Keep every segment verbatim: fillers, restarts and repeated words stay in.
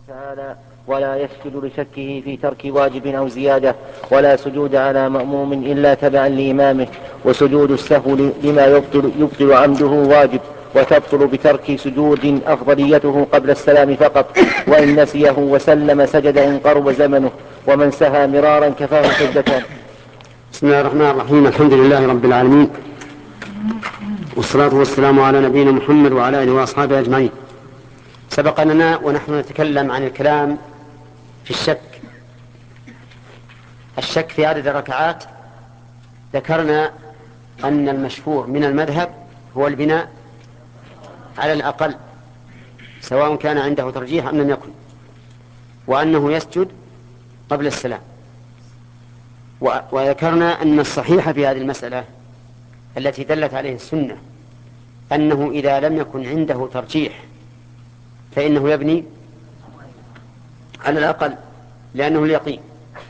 تعالى: ولا يسجد لشكه في ترك واجب أو زيادة، ولا سجود على مأموم إلا تبعا لإمامه، وسجود السهو لما يبطل, يبطل عمده واجب، وتبطل بترك سجود أفضليته قبل السلام فقط، وإن نسيه وسلم سجد إن قرب زمنه، ومن سهى مرارا كفاه سجدتان. بسم الله الرحمن الرحيم. الحمد لله رب العالمين، والصلاة والسلام على نبينا محمد وعلى آله وأصحابه أجمعين. سبق لنا ونحن نتكلم عن الكلام في الشك الشك في عدد الركعات. ذكرنا أن المشهور من المذهب هو البناء على الأقل سواء كان عنده ترجيح أم لم يكن، وأنه يسجد قبل السلام. وذكرنا أن الصحيح في هذه المسألة التي دلت عليه السنة أنه إذا لم يكن عنده ترجيح فإنه يبني على الأقل لأنه اليقين،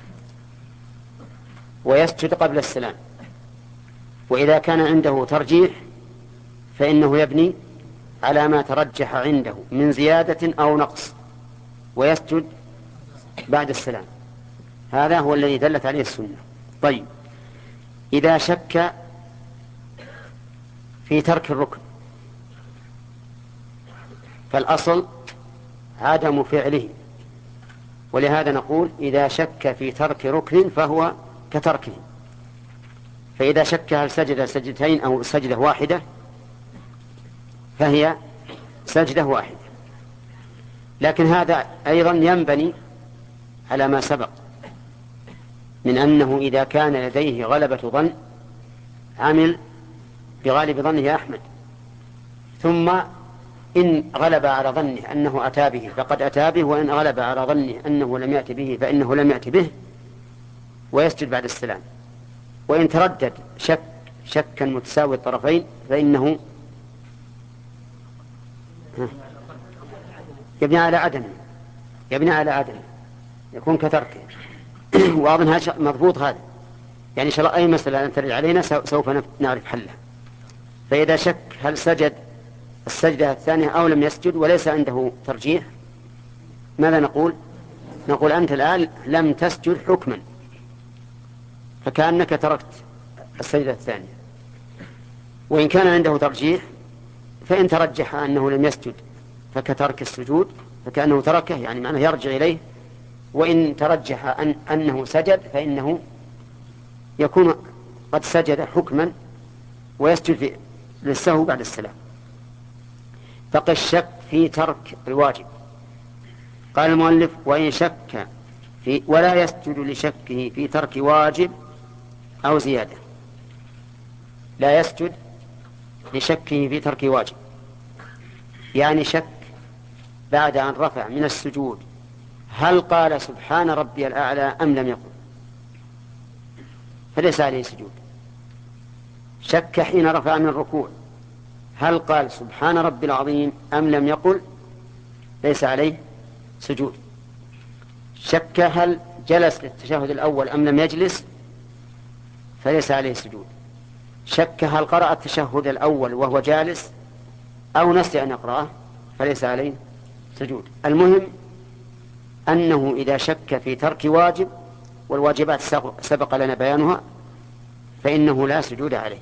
ويسجد قبل السلام. وإذا كان عنده ترجيح فإنه يبني على ما ترجح عنده من زيادة أو نقص ويسجد بعد السلام. هذا هو الذي دلت عليه السنة. طيب، إذا شك في ترك الركن فالأصل عدم فعله، ولهذا نقول إذا شك في ترك ركن فهو كتركه. فإذا شك هل سجد سجدتين أو سجدة واحدة فهي سجدة واحدة. لكن هذا أيضا ينبني على ما سبق من أنه إذا كان لديه غلبة ظن عمل بغالب ظنه أحمد، ثم إن غلب على ظنه أنه أتى به فقد أتى به، وإن غلب على ظنه أنه لم يأتي به فإنه لم يأتي به، ويسجد بعد السلام. وإن تردد شك شكا متساوي الطرفين فإنه يبني على عدم يبني على عدم يكون كتركه. وأظن هذا مضبوط. هذا يعني إن شاء الله أي مسألة أن ترد علينا سوف نعرف حلها. فإذا شك هل سجد السجدة الثانية أو لم يسجد وليس عنده ترجيح، ماذا نقول؟ نقول أنت الآن لم تسجد حكما، فكأنك تركت السجدة الثانية. وإن كان عنده ترجيح فإن ترجح أنه لم يسجد فكترك السجود، فكأنه تركه يعني معناه يرجع إليه. وإن ترجح أن أنه سجد فإنه يكون قد سجد حكما ويسجد للسهو بعد السلام. فقد الشك في ترك الواجب. قال المؤلف: وإن شك في ولا يسجد لشكه في ترك واجب أو زيادة. لا يسجد لشكه في ترك واجب، يعني شك بعد أن رفع من السجود هل قال سبحان ربي الأعلى أم لم يقل، فليس عليه سجود. شك حين رفع من الركوع هل قال سبحان ربي العظيم أم لم يقل، ليس عليه سجود. شك هل جلس للتشهد الأول أم لم يجلس، فليس عليه سجود. شك هل قرأ التشهد الأول وهو جالس أو نسي أن يقرأه، فليس عليه سجود. المهم أنه إذا شك في ترك واجب، والواجبات سبق لنا بيانها، فإنه لا سجود عليه.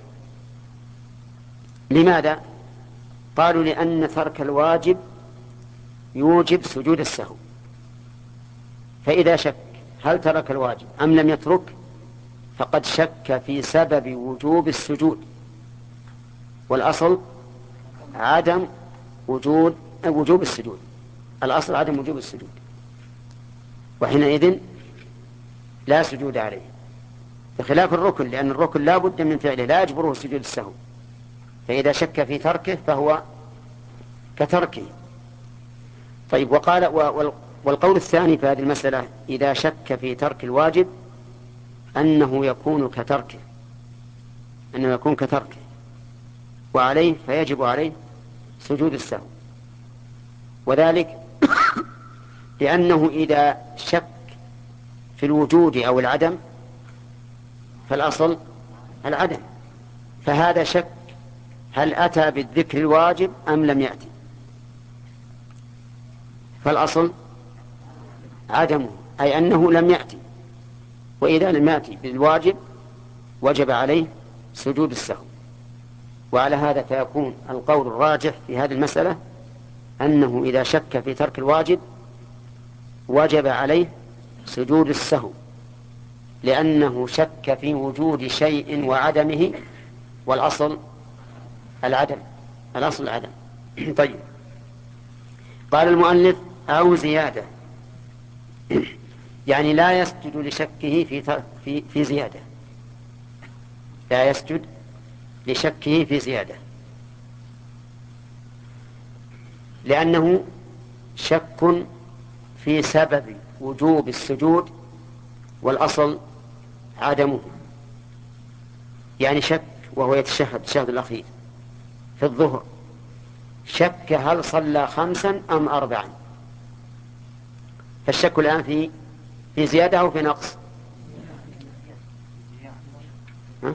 لماذا؟ قالوا لأن ترك الواجب يوجب سجود السهو. فإذا شك هل ترك الواجب أم لم يترك فقد شك في سبب وجوب السجود، والأصل عدم وجود وجوب السجود. الأصل عدم وجوب السجود، وحينئذ لا سجود عليه، بخلاف الركن، لأن الركن لا بد من فعله لا يجبره سجود السهو. فإذا شك في تركه فهو كتركه. طيب، وقال والقول الثاني في هذه المسألة إذا شك في ترك الواجب أنه يكون كتركه أنه يكون كتركه وعليه فيجب عليه سجود السهو. وذلك لأنه إذا شك في الوجود أو العدم فالأصل العدم، فهذا شك هل أتى بالذكر الواجب أم لم يأتي، فالأصل عدمه، أي أنه لم يأتي، وإذا لم يأتي بالواجب وجب عليه سجود السهو. وعلى هذا فيكون القول الراجح في هذه المسألة أنه إذا شك في ترك الواجب وجب عليه سجود السهو، لأنه شك في وجود شيء وعدمه، والأصل العدم، الأصل العدم. طيب، قال المؤلف أو زيادة، يعني لا يسجد لشكه في في في زيادة، لا يسجد لشكه في زيادة، لأنه شك في سبب وجوب السجود والأصل عدمه. يعني شك وهو يتشهد الشهد الأخير في الظهر، شك هل صلى خمسا أم أربعا، فالشك الآن في في زيادة أو في نقص؟ ها؟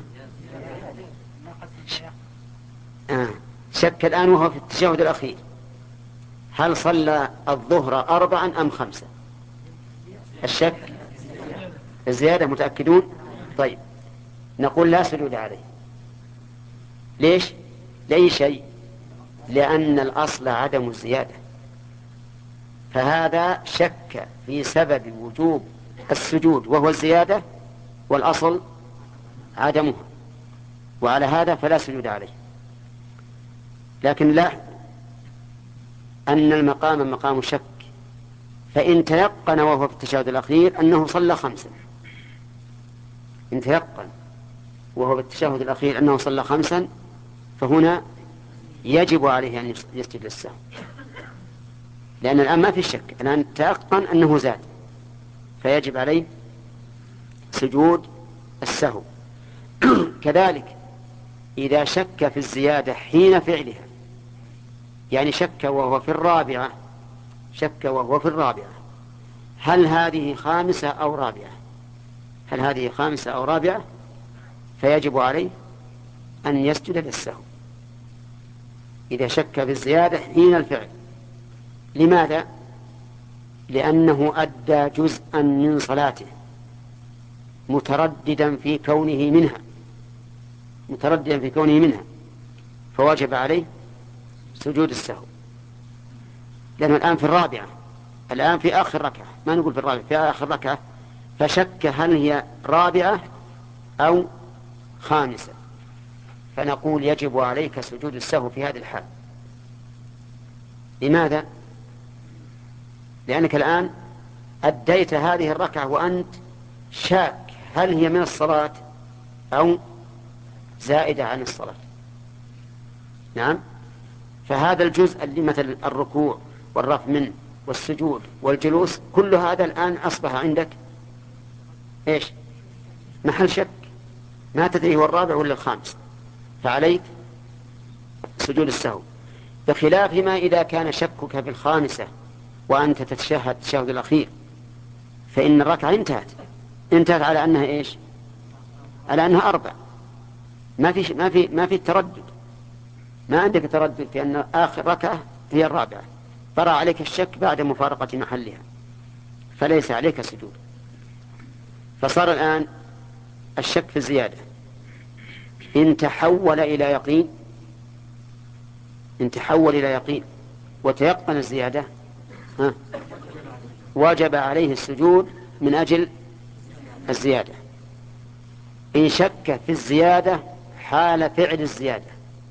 آه. شك الآن وهو في التشهد الأخير هل صلى الظهر أربعا أم خمسة. الشك الزيادة، متأكدون؟ طيب، نقول لا سجود عليه. ليش؟ لأي شيء؟ لأن الأصل عدم الزيادة، فهذا شك في سبب وجوب السجود وهو الزيادة، والأصل عدمه، وعلى هذا فلا سجود عليه. لكن لا، أن المقام مقام شك، فإن تيقن وهو في التشهد الأخير أنه صلى خمسا، إن تيقن وهو في التشهد الأخير أنه صلى خمسا، فهنا يجب عليه أن يسجد للسهو، لأن الآن ما في شك، الآن تيقن أنه زاد، فيجب عليه سجود السهو. كذلك إذا شك في الزيادة حين فعلها، يعني شك وهو في الرابعة، شك وهو في الرابعة هل هذه خامسة أو رابعة، هل هذه خامسة أو رابعة، فيجب عليه أن يسجد للسهو إذا شك في الزيادة حين الفعل. لماذا؟ لأنه أدى جزءا من صلاته مترددا في كونه منها، مترددا في كونه منها، فوجب عليه سجود السهو، لأنه الآن في الرابعة، الآن في آخر ركعة، ما نقول في الرابعة، في آخر ركعة، فشك هل هي رابعة أو خامسة، فنقول يجب عليك سجود السهو في هذه الحال. لماذا؟ لأنك الآن أديت هذه الركعة وأنت شاك هل هي من الصلاة أو زائدة عن الصلاة. نعم، فهذا الجزء اللي مثل الركوع والرفع منه والسجود والجلوس، كل هذا الآن أصبح عندك إيش؟ محل شك، ما تدري هو الرابع ولا الخامس، فعليك سجود السهو، بخلاف ما إذا كان شكك في الخامسة وأنت تتشهد التشهد الأخير، فإن الركعة انتهت انتهت على أنها إيش؟ على أنها أربع، ما في ما في ما في تردد، ما عندك تردد في أن آخر ركعة هي الرابعة، طرأ عليك الشك بعد مفارقة محلها، فليس عليك سجود. فصار الآن الشك في الزيادة إن تحول إلى يقين، إن تحول إلى يقين وتيقن الزيادة، ها، وجب عليه السجود من أجل الزيادة. إن شك في الزيادة حال فعل الزيادة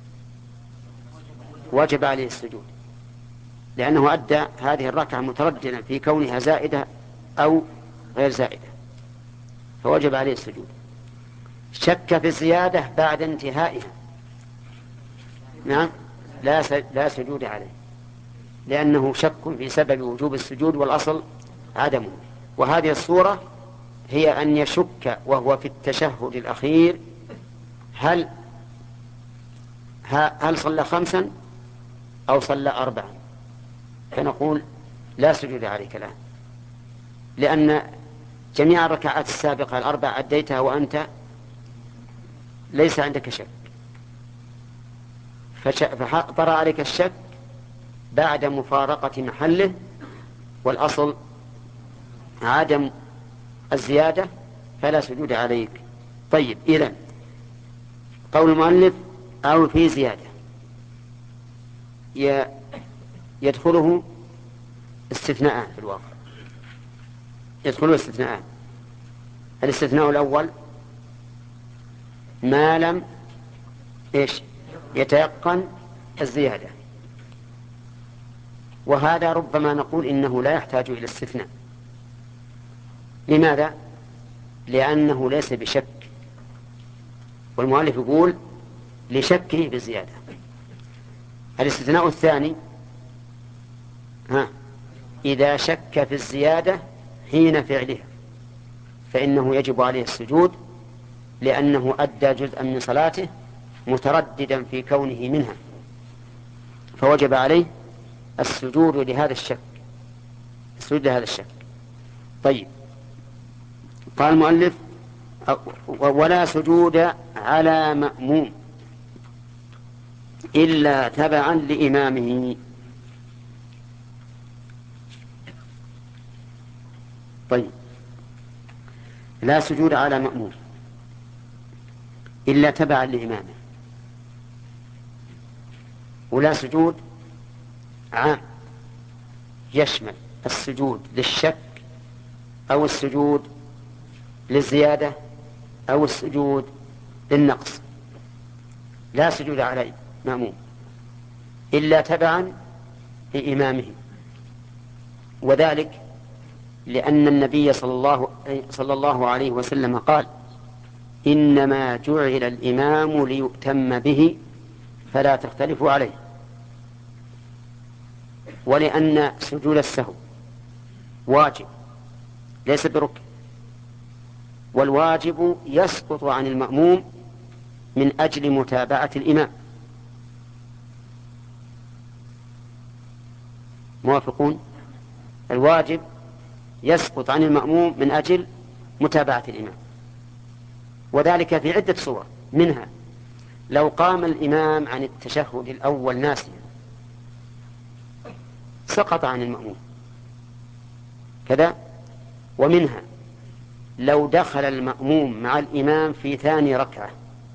وجب عليه السجود، لأنه أدى هذه الركعة مترددا في كونها زائدة أو غير زائدة، فوجب عليه السجود. شك في الزيادة بعد انتهائها، نعم، لا لا سجود عليه، لأنه شك في سبب وجوب السجود والأصل عدمه. وهذه الصورة هي أن يشك وهو في التشهد الأخير هل هل صلى خمسا أو صلى أربعا، فنقول لا سجود عليك الآن، لأن جميع الركعات السابقة الأربع أديتها وأنت ليس عندك شك، فطرأ عليك الشك بعد مفارقة محله، والأصل عدم الزيادة فلا سجود عليك. طيب، إذن قول المؤلف أو في زيادة يدخله استثناء في الواقع، يدخله استثناء. الاستثناء الأول ما لم إيش يتيقن الزيادة، وهذا ربما نقول إنه لا يحتاج إلى استثناء. لماذا؟ لأنه ليس بشك، والمؤلف يقول لشكه بالزيادة. الاستثناء الثاني ها إذا شك في الزيادة حين فعلها فإنه يجب عليه السجود، لأنه أدى جزءا من صلاته مترددا في كونه منها، فوجب عليه السجود لهذا الشك، السجود لهذا الشك. طيب، قال المؤلف ولا سجود على مأموم إلا تبعا لإمامه. طيب، لا سجود على مأموم إلا تبعا لإمامه، ولا سجود عام يشمل السجود للشك أو السجود للزيادة أو السجود للنقص. لا سجود على مأموم إلا تبعا لإمامه، وذلك لأن النبي صلى الله, صلى الله عليه وسلم قال إنما جعل الإمام ليؤتم به فلا تختلفوا عليه، ولأن سجود السهو واجب ليس بركن، والواجب يسقط عن المأموم من أجل متابعة الإمام. موافقون؟ الواجب يسقط عن المأموم من أجل متابعة الإمام، وذلك في عدة صور، منها لو قام الإمام عن التشهد الأول ناسيا سقط عن المأموم كذا، ومنها لو دخل المأموم مع الإمام في ثاني ركعة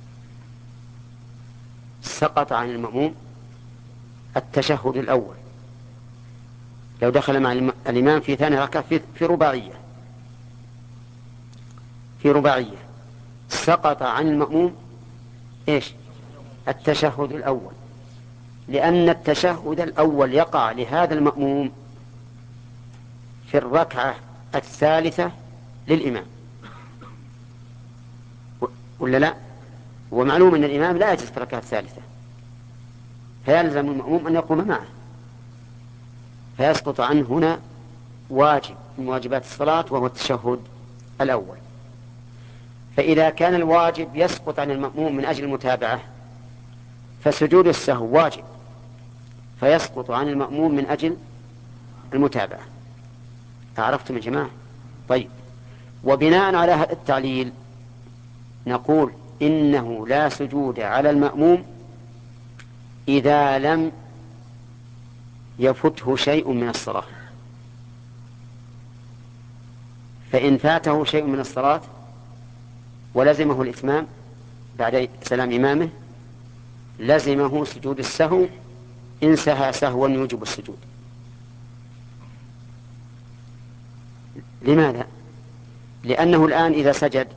سقط عن المأموم التشهد الأول. لو دخل مع الإمام في ثاني ركعة في, في رباعية في رباعية سقط عن المأموم إيش التشهد الأول، لأن التشهد الأول يقع لهذا المأموم في الركعة الثالثة للإمام، ولا لا؟ ومعلوم أن الإمام لا يجلس في الركعة الثالثة، فيلزم المأموم أن يقوم معه، فيسقط عنه هنا واجب من واجبات الصلاة وهو التشهد الأول. فإذا كان الواجب يسقط عن المأموم من أجل المتابعة فسجود السهو واجب فيسقط عن المأموم من أجل المتابعة. عرفتم يا جماعة؟ طيب، وبناء على هذا التعليل نقول إنه لا سجود على المأموم إذا لم يفته شيء من الصلاة. فإن فاته شيء من الصلاة ولزمه الإتمام بعد سلام إمامه لزمه سجود السهو إن سهى سهوا يوجب السجود. لماذا؟ لأنه الآن إذا سجد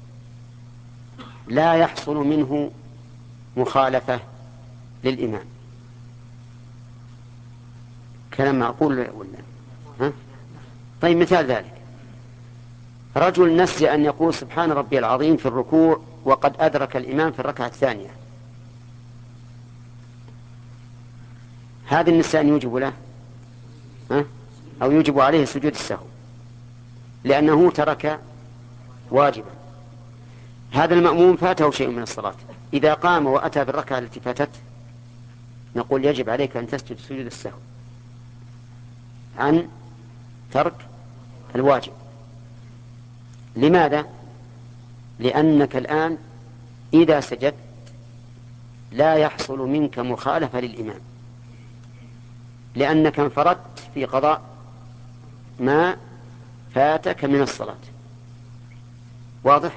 لا يحصل منه مخالفة للإمام. كلام معقول ولا ها؟ طيب، مثال ذلك رجل نسي أن يقول سبحان ربي العظيم في الركوع وقد أدرك الإمام في الركعة الثانية، هذا النسيان يوجب له ها؟ أو يوجب عليه سجود السهو لأنه ترك واجبا. هذا المأموم فاته شيء من الصلاة، إذا قام وأتى بالركعة التي فاتت نقول يجب عليك أن تسجد سجود السهو عن ترك الواجب. لماذا؟ لأنك الآن إذا سجدت لا يحصل منك مخالفة للإمام، لأنك انفردت في قضاء ما فاتك من الصلاة. واضح؟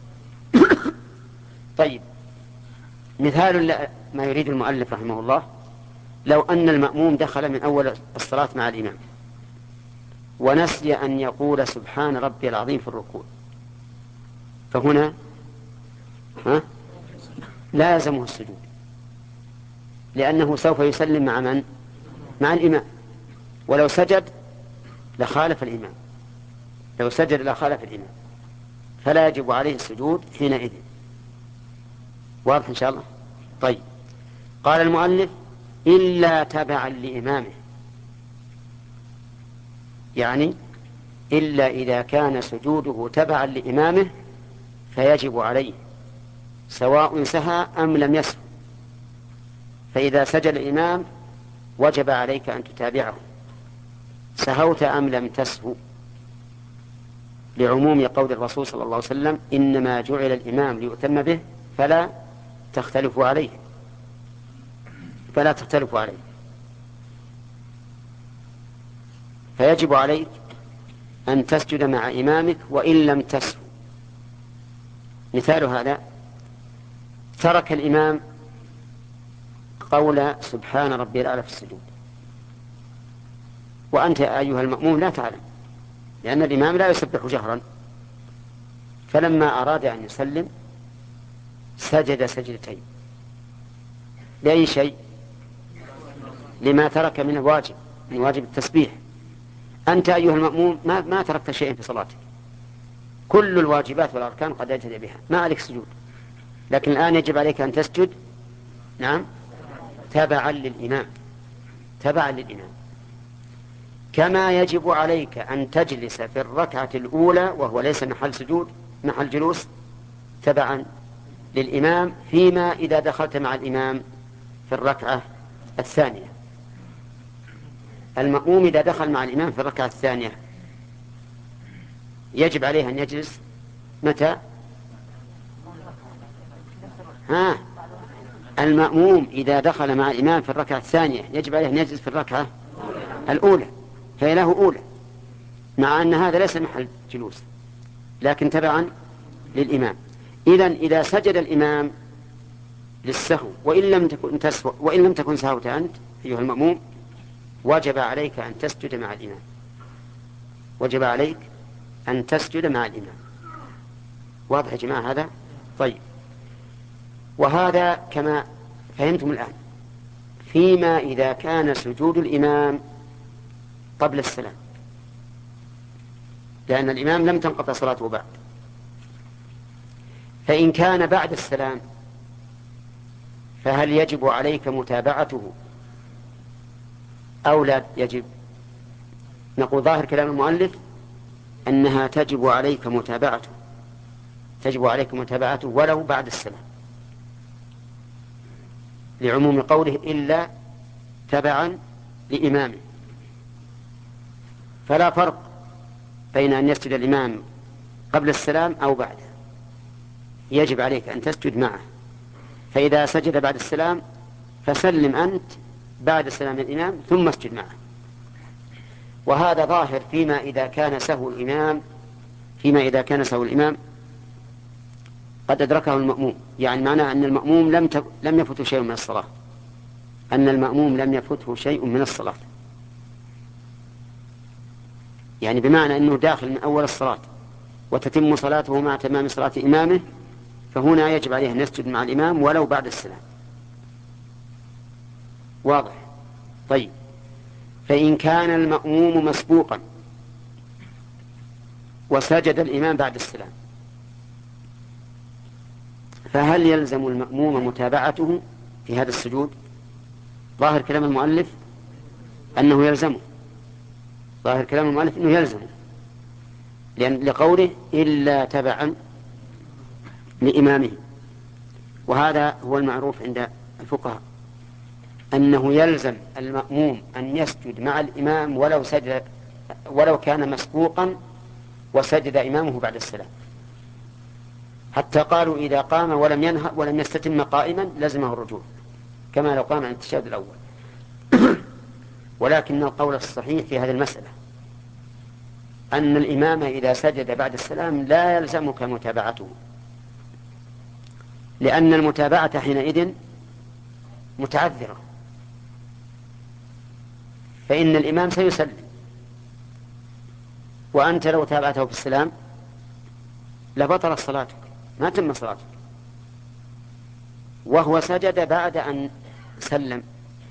طيب، مثال ما يريد المؤلف رحمه الله: لو أن المأموم دخل من أول الصلاة مع الإمام ونسي أن يقول سبحان ربي العظيم في الركوع، فهنا ها لازمه السجود، لأنه سوف يسلم مع من؟ مع الإمام، ولو سجد لخالف الإمام، لو سجد لخالف الإمام، فلا يجب عليه السجود حينئذ. واضح إن شاء الله؟ طيب، قال المؤلف: إلا تبعا لإمامه، يعني إلا إذا كان سجوده تبعا لإمامه فيجب عليه سواء سهى أم لم يسهو. فإذا سجد الإمام وجب عليك أن تتابعه سهوت أم لم تسهو، لعموم قول الرسول صلى الله عليه وسلم: إنما جعل الإمام ليؤتم به فلا تختلفوا عليه، فلا تختلفوا عليه. فيجب عليك أن تسجد مع إمامك وإن لم تسهو. مثال هذا: ترك الإمام قول سبحان ربي الأعلى في السجود، وأنت أيها المأموم لا تعلم، لأن الإمام لا يسبح جهرا، فلما أراد أن يسلم سجد سجدتين. لأي شيء؟ لما ترك من الواجب، من واجب التسبيح. أنت أيها المأموم ما, ما تركت شيئا في صلاتك، كل الواجبات والأركان قد أتيت بها، ما عليك سجود، لكن الآن يجب عليك أن تسجد نعم تبعا للإمام، تبعا للإمام. كما يجب عليك أن تجلس في الركعة الأولى وهو ليس محل سجود، محل جلوس، تبعا للإمام، فيما إذا دخلت مع الإمام في الركعة الثانية. المأموم إذا دخل مع الإمام في الركعة الثانية يجب عليه أن يجلس متى؟ ها المأموم إذا دخل مع الإمام في الركعة الثانية يجب عليه أن يجلس في الركعة الأولى، فهي له أولى، مع أن هذا ليس محل جلوس لكن تبعا للإمام. إذن إذا سجد الإمام للسهو وإن لم تكن تسهو وإن لم تكن سهوت أنت أيها المأموم وجب عليك أن تسجد مع الإمام، وجب عليك أن تسجد مع الإمام. واضح يا جماعة هذا؟ طيب، وهذا كما فهمتم الآن فيما إذا كان سجود الإمام قبل السلام، لأن الإمام لم تنقطع صلاته بعد. فإن كان بعد السلام فهل يجب عليك متابعته أو لا يجب؟ نقول ظاهر كلام المؤلف أنها تجب عليك متابعته، تجب عليك متابعته ولو بعد السلام، لعموم قوله إلا تبعا لإمامه. فلا فرق بين أن يسجد الإمام قبل السلام أو بعده، يجب عليك أن تسجد معه. فإذا سجد بعد السلام فسلم أنت بعد سلام الإمام ثم اسجد معه. وهذا ظاهر فيما إذا كان سهو الإمام، فيما إذا كان سهو الإمام قد أدركه المأموم، يعني معناه أن المأموم لم ت... لم يفته شيء من الصلاة، أن المأموم لم يفته شيء من الصلاة، يعني بمعنى أنه داخل من أول الصلاة وتتم صلاته مع تمام صلاة إمامه، فهنا يجب عليه أن يسجد مع الإمام ولو بعد السلام. واضح؟ طيب، فإن كان المأموم مسبوقا وسجد الإمام بعد السلام فهل يلزم المأموم متابعته في هذا السجود؟ ظاهر كلام المؤلف أنه يلزمه، ظاهر كلام المؤلف أنه يلزمه، لأن لقوله إلا تبعا لإمامه. وهذا هو المعروف عند الفقهاء أنه يلزم المأموم أن يسجد مع الإمام ولو سجد ولو كان مسبوقا وسجد إمامه بعد السلام، حتى قالوا إذا قام ولم ينهى ولم يستتم قائما لزمه الرجوع كما لو قام عن التشهد الأول. ولكن القول الصحيح في هذه المسألة أن الإمام إذا سجد بعد السلام لا يلزمك متابعته، لأن المتابعة حينئذ متعذرة، فإن الإمام سيسلم، وأنت لو تابعته في السلام لبطلت صلاتك، ما تم صلاتك، وهو سجد بعد أن سلم،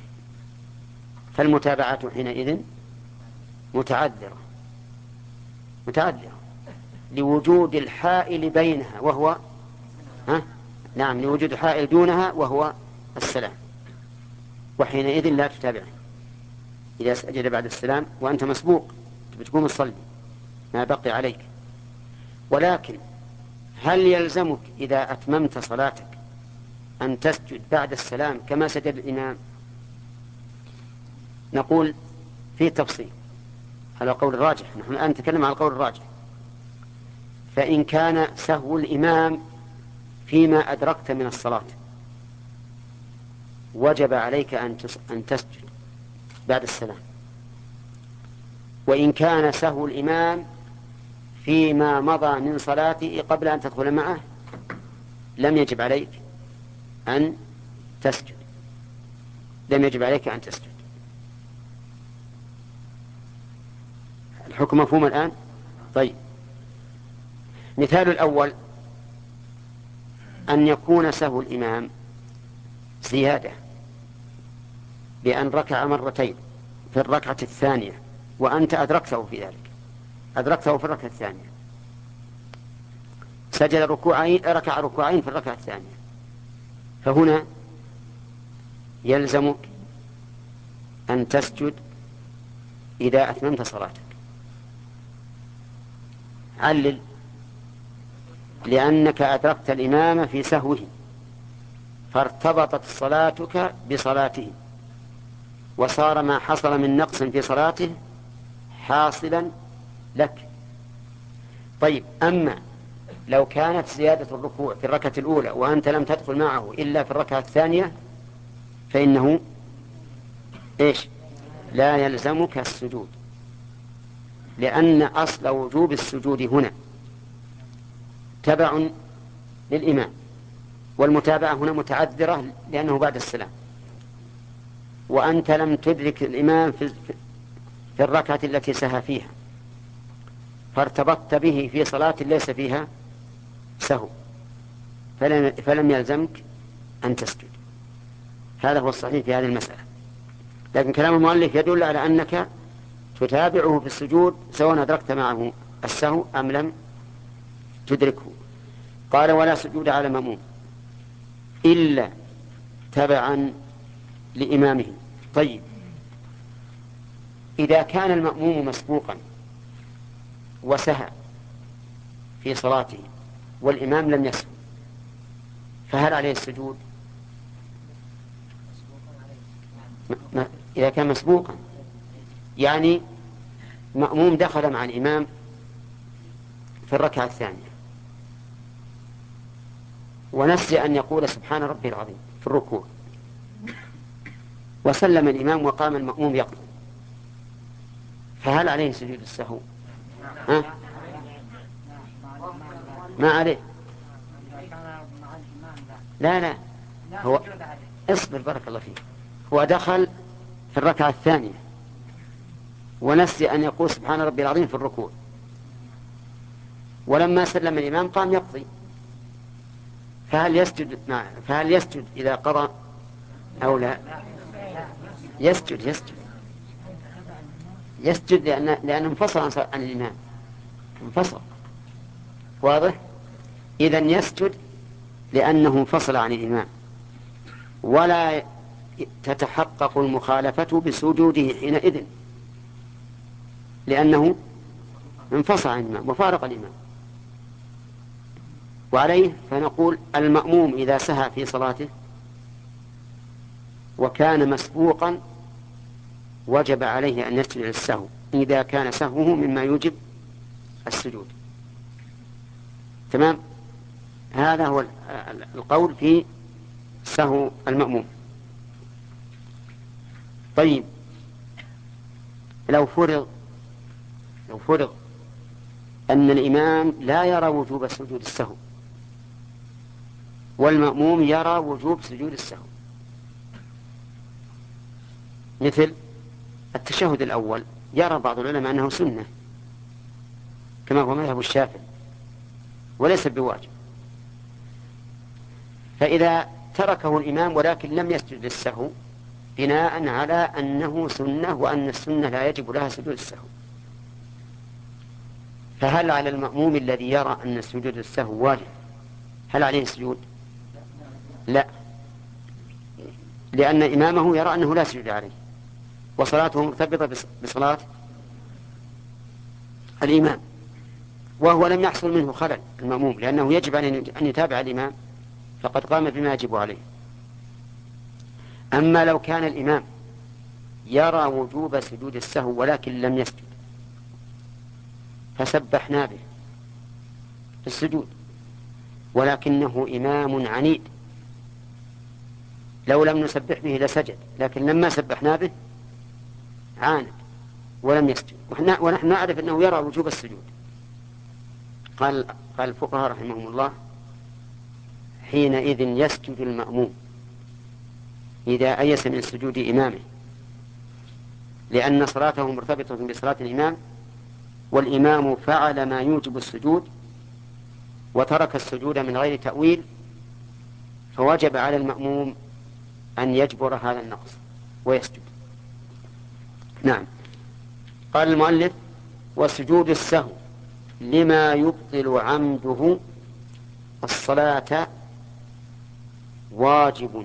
فالمتابعة حينئذ متعذرة متعذرة لوجود الحائل بينها وهو ها؟ نعم، لوجود حائل دونها وهو السلام، وحينئذ لا تتابعه إذا سجد بعد السلام وأنت مسبوق بتقوم تصلي ما بقي عليك. ولكن هل يلزمك إذا أتممت صلاتك أن تسجد بعد السلام كما سجد الإمام؟ نقول في تفصيل على قول الراجح، نحن الآن نتكلم عن القول الراجح. فإن كان سهو الإمام فيما أدركت من الصلاة وجب عليك أن تسجد بعد السلام، وإن كان سهو الإمام فيما مضى من صلاته قبل أن تدخل معه لم يجب عليك أن تسجد لم يجب عليك أن تسجد. الحكم مفهوم الآن؟ طيب، مثال الأول أن يكون سهو الإمام زيادة بأن ركع مرتين في الركعة الثانية وأنت أدركته في ذلك، أدركته في الركعة الثانية، سجد ركوعين ركع ركوعين في الركعة الثانية، فهنا يلزمك أن تسجد إذا أتممت صلاتك. علل: لأنك أدركت الإمام في سهوه فارتبطت صلاتك بصلاته، وصار ما حصل من نقص في صلاته حاصلا لك. طيب، أما لو كانت زيادة الركوع في الركعة الأولى وأنت لم تدخل معه إلا في الركعة الثانية فإنه إيش؟ لا يلزمك السجود، لأن أصل وجوب السجود هنا تبع للإمام، والمتابعة هنا متعذرة لأنه بعد السلام، وأنت لم تدرك الإمام في في الركعة التي سهى فيها، فارتبطت به في صلاة ليس فيها سهو، فلم, فلم يلزمك أن تسجد. هذا هو الصحيح في هذه المسألة. لكن كلام المؤلف يدل على أنك تتابعه في السجود سواء أدركت معه السهو أم لم تدركه. قال: ولا سجود على مأموم إلا تبعا لإمامه. طيب، إذا كان المأموم مسبوقا وسهى في صلاته والإمام لم يسهو فهل عليه السجود؟ إذا كان مسبوقا يعني مأموم دخل مع الإمام في الركعة الثانية ونسي أن يقول سبحان ربي العظيم في الركوع، وسلم الإمام وقام المأموم يقضي، فهل عليه سجود السهو؟ ها؟ ما عليه. لا لا هو اصبر بارك الله فيك، هو دخل في الركعة الثانية ونسي أن يقول سبحان ربي العظيم في الركوع، ولما سلم الإمام قام يقضي، فهل يسجد مع فهل يسجد إذا قضى أو لا؟ يسجد يسجد يسجد لأن لأنه انفصل عن الإمام، انفصل. واضح؟ إذن يسجد لأنه انفصل عن الإمام، ولا تتحقق المخالفة بسجوده حينئذ لأنه انفصل عن الإمام وفارق الإمام. وعليه فنقول: المأموم إذا سهى في صلاته وكان مسبوقا وجب عليه أن يسجد للسهو إذا كان سهوه مما يوجب السجود. تمام؟ هذا هو القول في سهو المأموم. طيب، لو فرض لو فرض أن الإمام لا يرى وجوب سجود السهو، والمأموم يرى وجوب سجود السهو. مثل التشهد الأول يرى بعض العلماء أنه سنة كما هو مذهب الشافعي وليس بواجب، فإذا تركه الإمام ولكن لم يسجد للسهو بناء على أنه سنة وأن السنة لا يجب لها سجود السهو، فهل على المأموم الذي يرى أن سجود السهو واجب هل عليه سجود؟ لا، لأن إمامه يرى أنه لا سجود عليه وصلاته مرتبطة بصلاة الإمام، وهو لم يحصل منه خلل المأموم لأنه يجب أن يتابع الإمام فقد قام بما يجب عليه. أما لو كان الإمام يرى وجوب سجود السهو ولكن لم يسجد فسبحنا به في السجود ولكنه إمام عنيد، لو لم نسبح به لسجد، لكن لما سبحنا به عاند ولم يسجد، ونحن نعرف أنه يرى وجوب السجود. قال قال الفقهاء رحمهم الله: حينئذ يسجد المأموم إذا أيس من سجود إمامه، لأن صلاته مرتبطة بصلاة الإمام، والإمام فعل ما يوجب السجود وترك السجود من غير تأويل، فوجب على المأموم أن يجبر هذا النقص ويسجد. نعم. قال المؤلف: وسجود السهو لما يبطل عمده الصلاة واجب.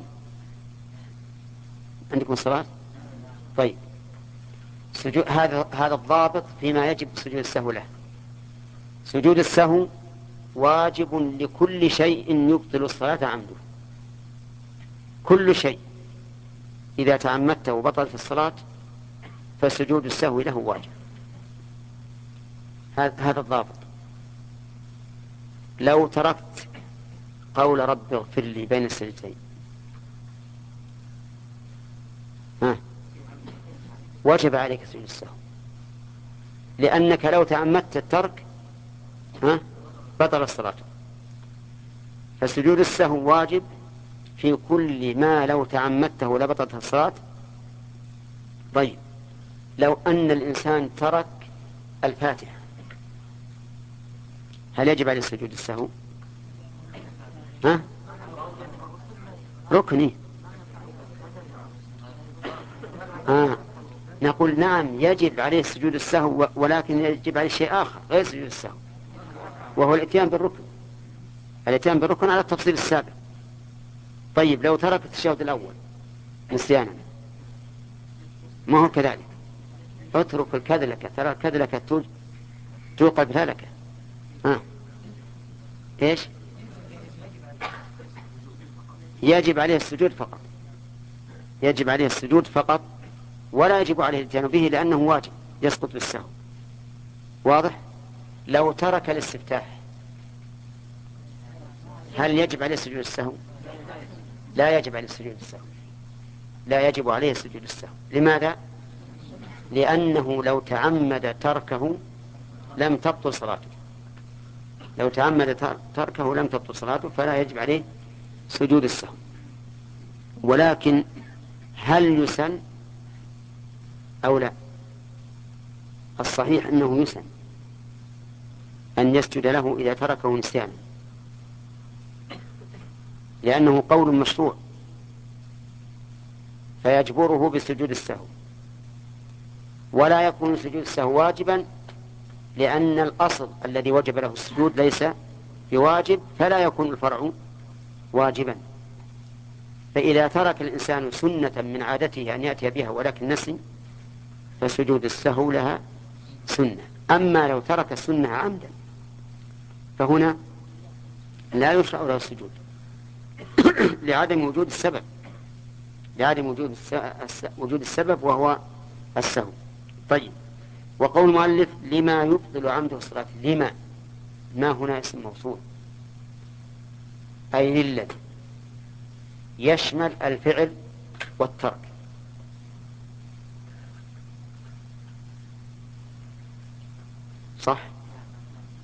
عندكم الصلاة؟ طيب، سجود هذا هذا الضابط فيما يجب سجود السهو له. سجود السهو واجب لكل شيء يبطل الصلاة عمده، كل شيء إذا تعمدته وبطلت الصلاة فسجود السهو له واجب. هذا الضابط. لو تركت قول رب اغفر لي بين السجدتين ها وجب عليك سجود السهو، لأنك لو تعمدت الترك ها بطل الصلاة، فسجود السهو واجب في كل ما لو تعمدته لبطلت الصلاة. طيب، لو أن الإنسان ترك الفاتحة هل يجب عليه سجود السهو؟ ها؟ ركني. آه. نقول نعم يجب عليه سجود السهو، ولكن يجب عليه شيء آخر غير سجود السهو، وهو الاتيان بالركن، الاتيان بالركن على التفصيل السابق. طيب، لو ترك التشهد الأول نسيانا ما هو كذلك، اترك الكذلكة، ترى الكذلكة توقف ذلك. ها ايش؟ يجب عليه السجود فقط، يجب عليه السجود فقط، ولا يجب عليه الاتيان به لأنه واجب يسقط بالسهو. واضح؟ لو ترك الاستفتاح هل يجب عليه سجود السهو؟ لا يجب عليه سجود السهو، لا يجب عليه سجود السهو. لماذا؟ لأنه لو تعمد تركه لم تبطل صلاته، لو تعمد تركه لم تبطل صلاته، فلا يجب عليه سجود السهو. ولكن هل يسن أو لا؟ الصحيح أنه يسن أن يسجد له إذا تركه نسيانا، لأنه قول مشروع فيجبره بسجود السهو، ولا يكون سجود السهو واجبا لأن الأصل الذي وجب له السجود ليس بواجب، فلا يكون الفرع واجبا. فإذا ترك الإنسان سنة من عادته أن يأتي بها ولكن نسي فسجود السهو لها سنة. أما لو ترك السنة عمدا فهنا لا يشرع له السجود لعدم وجود السبب، لعدم وجود وجود السبب وهو السهو. طيب، وقول المؤلف لما يبطل عمده الصلاة، لما ما هنا اسم موصول، أي للذي يشمل الفعل والترك. صح؟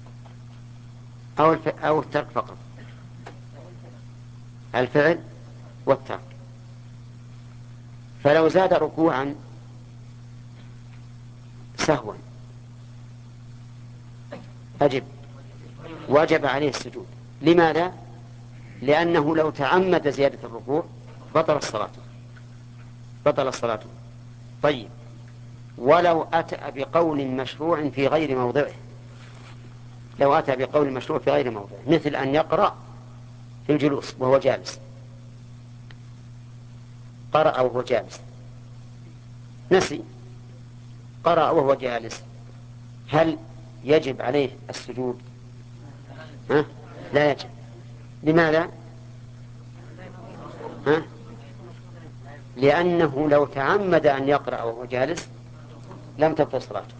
أو, الف... أو الترك فقط؟ الفعل والترك. فلو زاد ركوعا سهوا أجب وجب عليه السجود. لماذا؟ لأنه لو تعمد زيادة الركوع بطل الصلاة بطل الصلاة. طيب، ولو أتى بقول مشروع في غير موضعه، لو أتى بقول مشروع في غير موضعه مثل أن يقرأ في الجلوس وهو جالس، قرأ وهو جالس، نسي قرأ وهو جالس، هل يجب عليه السجود؟ ها؟ لا يجب. لماذا؟ ها؟ لأنه لو تعمد أن يقرأ وهو جالس لم تبطل صلاته.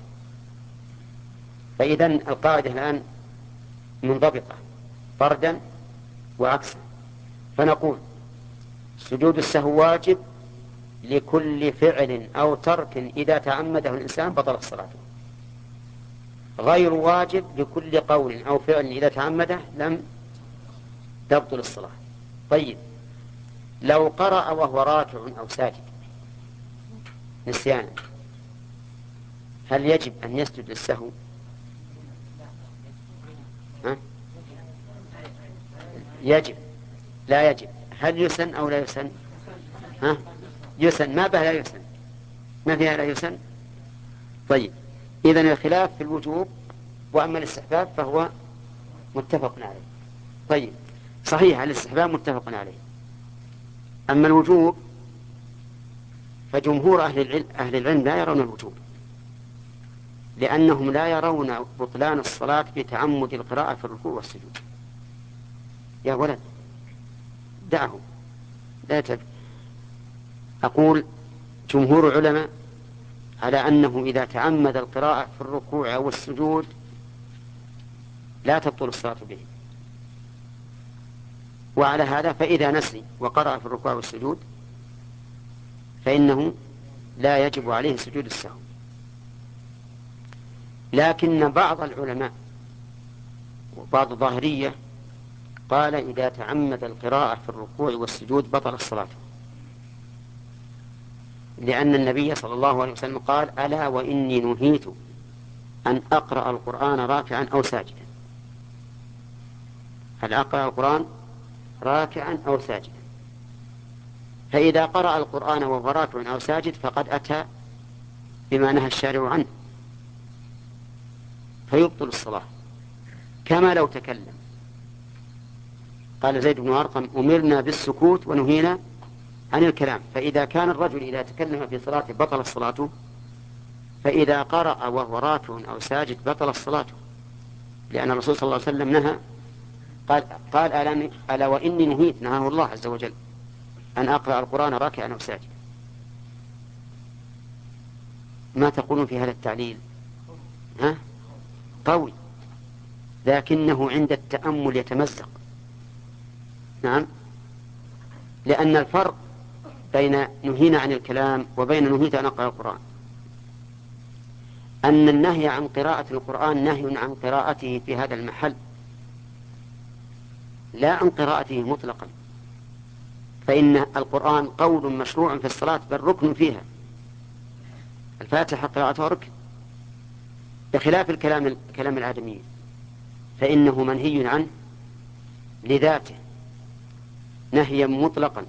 فإذن القاعدة الآن منضبطة فردا وعكسا، فنقول سجود السهو واجب لكل فعل أو ترك إذا تعمده الإنسان بطلت صلاته، غير واجب لكل قول أو فعل إذا تعمده لم تبطل الصلاة. طيب، لو قرأ وهو راكع أو ساجد نسيانا هل يجب أن يسجد للسهو؟ ها؟ يجب لا يجب. هل يسن أو لا يسن؟ ها؟ يسن. ما بها لا يسن؟ ما فيها لا يسن؟ طيب، إذن الخلاف في الوجوب، وأما الاستحباب فهو متفق عليه. طيب، صحيح الاستحباب متفق عليه. أما الوجوب فجمهور أهل العلم, أهل العلم لا يرون الوجوب، لأنهم لا يرون بطلان الصلاة بتعمد القراءة في الركوع والسجود. يا ولد دعه لا تب. أقول جمهور العلماء على أنه إذا تعمد القراءة في الركوع أو السجود لا تبطل الصلاة به. وعلى هذا فإذا نسي وقرأ في الركوع والسجود فإنه لا يجب عليه سجود السهو. لكن بعض العلماء وبعض الظاهرية قال إذا تعمد القراءة في الركوع والسجود بطل الصلاة، لأن النبي صلى الله عليه وسلم قال ألا وإني نهيت أن أقرأ القرآن راكعا أو ساجدا. هل أقرأ القرآن راكعا أو ساجدا؟ فإذا قرأ القرآن وهو راكع أو ساجد فقد أتى بما نهى الشارع عنه فيبطل الصلاة، كما لو تكلم. قال زيد بن أرقم أمرنا بالسكوت ونهينا عن الكلام. فإذا كان الرجل إذا تكلم في صلاته بطل الصلاة، فإذا قرأ وهو راكع أو ساجد بطل الصلاة، لأن الرسول صلى الله عليه وسلم نهى قال, قال ألا, ألا وإني نهيت، نهاه الله عز وجل أن أقرأ القرآن راكعا أو ساجدا. ما تقولون في هذا التعليل؟ ها؟ قوي، لكنه عند التأمل يتمزق. نعم، لأن الفرق بين نهينا عن الكلام وبين نهيت أن أقرأ القرآن أن النهي عن قراءة القرآن نهي عن قراءته في هذا المحل لا عن قراءته مطلقا، فإن القرآن قول مشروع في الصلاة بل ركن فيها، الفاتحة قراءتها ركن، بخلاف الكلام كلام الآدميين فإنه منهي عنه لذاته نهيا مطلقا،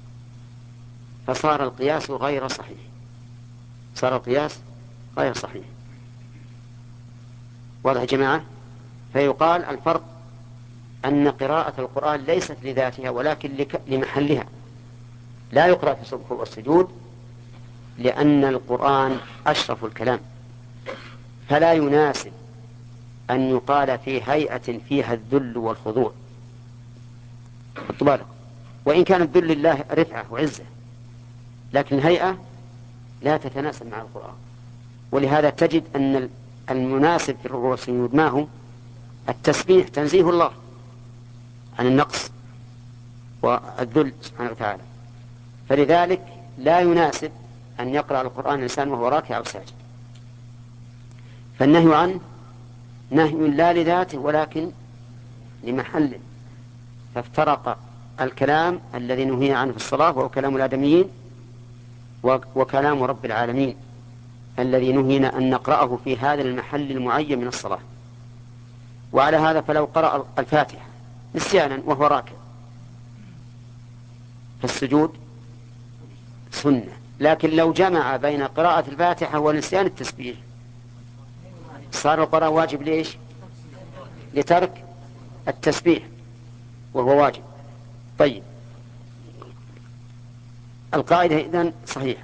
فصار القياس غير صحيح، صار القياس غير صحيح. واضح يا جماعة؟ فيقال الفرق أن قراءة القرآن ليست لذاتها ولكن لمحلها، لا يقرأ في الركوع والسجود لأن القرآن أشرف الكلام، فلا يناسب أن يقال في هيئة فيها الذل والخضوع بالطبع. وإن كان الذل لله رفعة وعزة، لكن الهيئة لا تتناسب مع القرآن. ولهذا تجد أن المناسب في الركوع والسجود ما هو؟ التسبيح، تنزيه الله عن النقص والذل سبحانه وتعالى. فلذلك لا يناسب أن يقرأ القرآن الإنسان وهو راكع أو ساجد. فالنهي عنه نهي لا لذاته ولكن لمحل، فافترق الكلام الذي نهي عنه في الصلاة وهو كلام الآدميين وكلام رب العالمين الذي نهينا أن نقرأه في هذا المحل المعين من الصلاة. وعلى هذا فلو قرأ الفاتحة نسيانا وهو راكع فالسجود سنة، لكن لو جمع بين قراءة الفاتحة ونسيان التسبيح صار القراءة واجب. ليش؟ لترك التسبيح وهو واجب. طيب، القاعدة إذن صحيحة،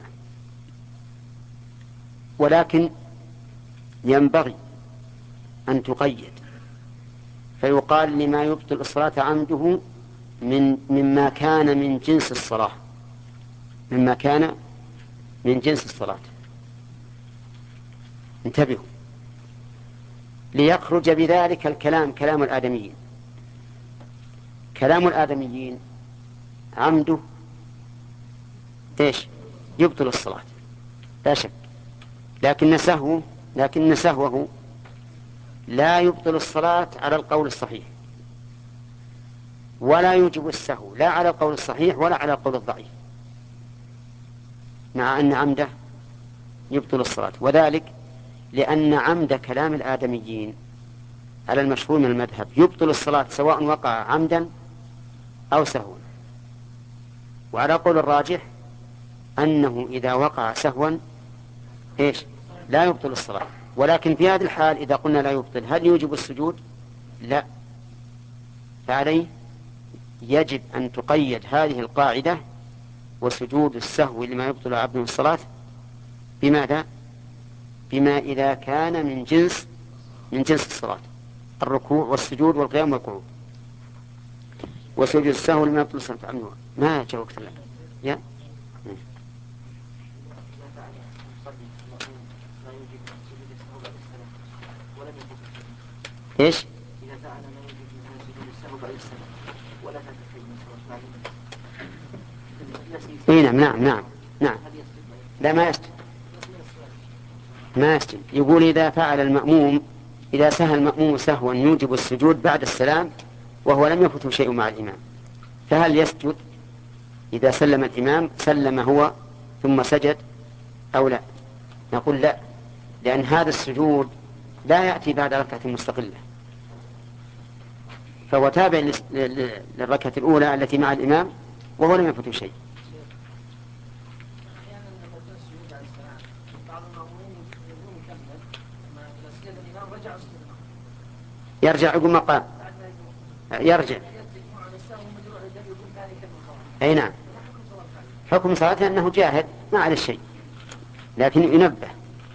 ولكن ينبغي أن تقيد، فيقال لما يبطل الصلاة عمده من مما كان من جنس الصلاة، مما كان من جنس الصلاة. انتبهوا، ليخرج بذلك الكلام كلام الآدميين. كلام الآدميين عمده إيش؟ يبطل الصلاة لا شك، لكن سهو لكن سهوه لا يبطل الصلاة على القول الصحيح، ولا يوجب السهو لا على القول الصحيح ولا على القول الضعيف، مع أن عمده يبطل الصلاة. وذلك لأن عمد كلام الآدميين على المشهور من المذهب يبطل الصلاة سواء وقع عمدا أو سهوا، وعلى قول الراجح أنه إذا وقع سهوا إيش؟ لا يبطل الصلاة. ولكن في هذه الحال إذا قلنا لا يبطل هل يوجب السجود؟ لا، فعليه يجب أن تقيد هذه القاعدة وسجود السهو لما يبطل عبده الصلاة بماذا؟ بما إذا كان من جنس من جنس الصلاة، الركوع والسجود والقيام والقعود. وسجود السهو لما يبطل الصلاة عنه ما جاء وقت الله يا ايش؟ إذا فعل ما يجب من سجود السهو بعد السلام ولا تكفي من صلاة. نعم نعم نعم نعم لا ما يسجد ما يسجد. يقول إذا فعل المأموم إذا سهى المأموم سهوا يوجب السجود بعد السلام وهو لم يفته شيء مع الإمام، فهل يسجد إذا سلم الإمام سلم هو ثم سجد أو لا؟ نقول لا، لأن هذا السجود لا يأتي بعد ركعة مستقلة، فهو تابع للركعة الأولى التي مع الإمام وهو لم يفته شيء. يرجع يقول مقام يرجع أي نعم، حكم صلاته أنه جاهد ما عليه شيء، لكن ينبه.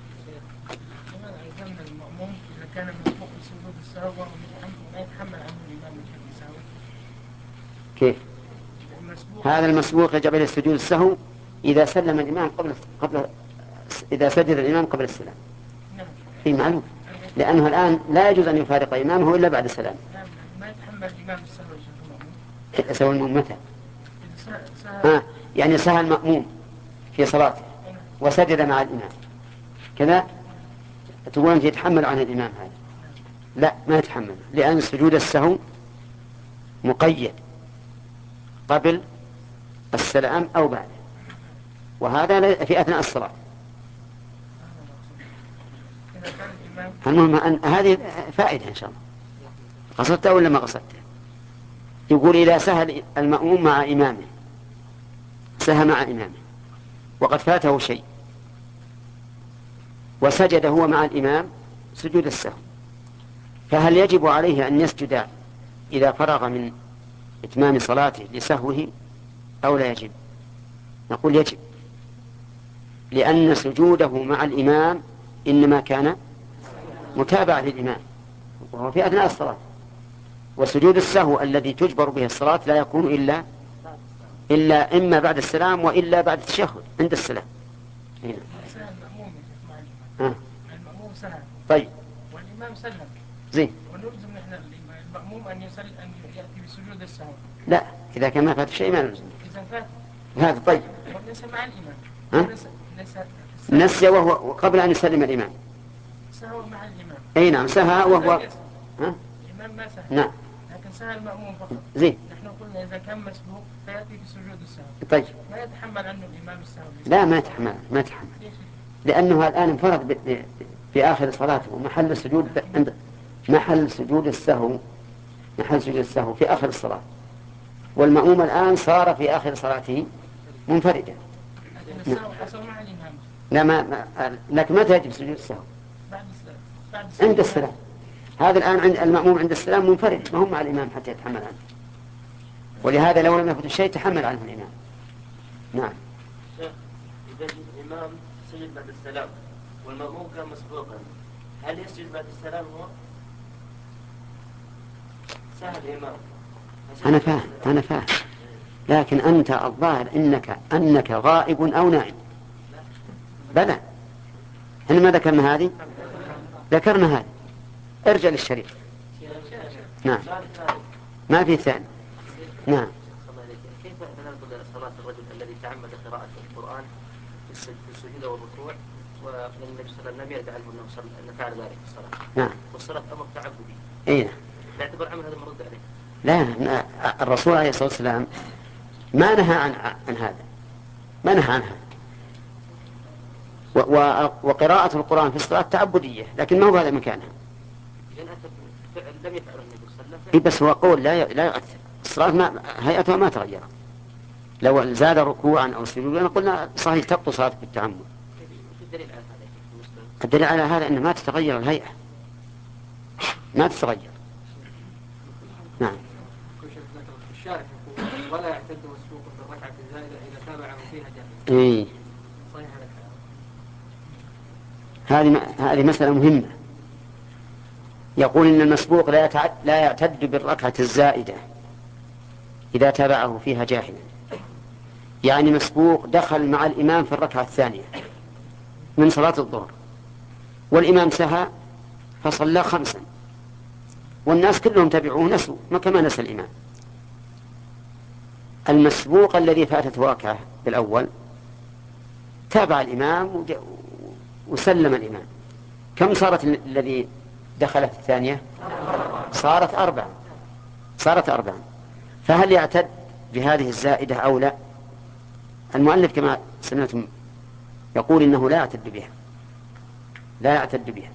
كان مسبوق بسجود السهو ولا يتحمل عنه الإمام من السهو؟ كيف؟ هذا المسبوق يجب عليه سجود السهو إذا سلم الإمام قبل قبل إذا سجد الإمام قبل السلام. في معلوم، لأنه الآن لا يجوز أن يفارق إمامه إلا بعد السلام. ما يتحمل الإمام السهو. سهو المأموم متى؟ ها يعني سهى المأموم في صلاته وسجد مع الإمام كذا تقول أنت يتحمل عن الإمام هذا؟ لا، ما يتحمل، لأن سجود السهو مقيد قبل السلام أو بعده، وهذا في أثناء الصلاة. المهم أن هذه فائدة إن شاء الله. قصدتها ولا ما قصدتها؟ يقول إذا سهى المأموم مع إمامه سهى مع إمامه وقد فاته شيء وسجد هو مع الإمام سجود السهو، فهل يجب عليه أن يسجد إذا فرغ من إتمام صلاته لسهوه أو لا يجب؟ نقول يجب، لأن سجوده مع الإمام إنما كان متابعة للإمام وهو في أثناء الصلاة، وسجود السهو الذي تجبر به الصلاة لا يكون إلا إلا إما بعد السلام وإلا بعد التشهد عند السلام. هنا. المأموم سهل طيب والإمام سلم زين، ونلزم نحن المأموم أن يسل أن يأتي بسجود السهو. لا، إذا كان ما فات شيء ما نلزم. إذا فات هذا طيب. وليس مع الإمام. ها؟ نسي وهو قبل أن يسلم الإمام. سهو مع الإمام. أي نعم سهى وهو. ها؟ الإمام ما سهى. نعم. لكن سهى المأموم فقط. زين. نحن قلنا إذا كان مسبوق فيأتي في سجود السهو. طيب. ما يتحمل عنه الإمام السهو. لا ما يتحمل ما يتحمل. لأنه الآن انفرد في آخر صلاته ومحل السجود عند محل سجود السهو محل سجود السهو في آخر الصلاة، والمأموم الآن صار في آخر صلاته منفردا. لكن السهو حصل مع الإمام. لا ما, ما لكن متى يجب سجود السهو؟ بعد السلام. بعد السلام. عند السلام. هذا الآن عند المأموم عند السلام منفرد، ما هم مع الإمام حتى يتحمل عنه، ولهذا لو لم يفت الشيء تحمل عنه الإمام. نعم. إذا الإمام سجد بعد السلام والمأموم كان مسبوقا، هل يسجد بعد السلام هو؟ سهل الإمام. أنا فاهم أنا فاهم لكن أنت الظاهر إنك أنك غائب أو نائم. بلى هل ما ذكرنا هذه؟ ذكرنا هذه. ارجع للشريف. نعم ما في ثاني. نعم. كيف ننقل صلاة الرجل الذي تعمد قراءة القرآن في السجود والركوع وأن النبي صلى الله عليه وسلم لم يرد عنه أنه فعل ذلك في الصلاة؟ نعم. والصلاة أمر تعبدي. إيه. نعتبر عمل هذا مرد عليه. لا الرسول عليه الصلاة والسلام ما نهى عن عن هذا، ما نهى عنها. وقراءة القرآن في الصلاة تعبدية لكن ما هو هذا مكانها. لم يفعل النبي صلى الله عليه وسلم. إيه بس هو قول لا لا يؤثر. الصلاة ما هيئتها ما تغيرت. لو زاد ركوعا أو سجودا قلنا صحيح تبطل صلاة بالتعمد. الدليل على هذا؟ الدليل على هذا أن ما تتغير الهيئة، ما تتغير. نعم. الشارع يقول ولا يعتد مسبوق بالركعة الزائدة إذا تابعه فيها جاهل. إيه. صحيح هذا هذه هذه مسألة مهمة. يقول إن المسبوق لا يتعد لا يعتد بالركعة الزائدة إذا تابعه فيها جاهلا. يعني مسبوق دخل مع الإمام في الركعة الثانية من صلاة الظهر والإمام سهى فصلى خمسا والناس كلهم تبعوه نسوا ما كما نسى الإمام. المسبوق الذي فاتته ركعة بالأول تابع الإمام وسلم الإمام. كم صارت الذي دخلت الثانية؟ صارت أربعة صارت أربعة فهل يعتد بهذه الزائدة أو لا؟ المؤلف كما سمعتم يقول إنه لا يعتد بها لا يعتد بها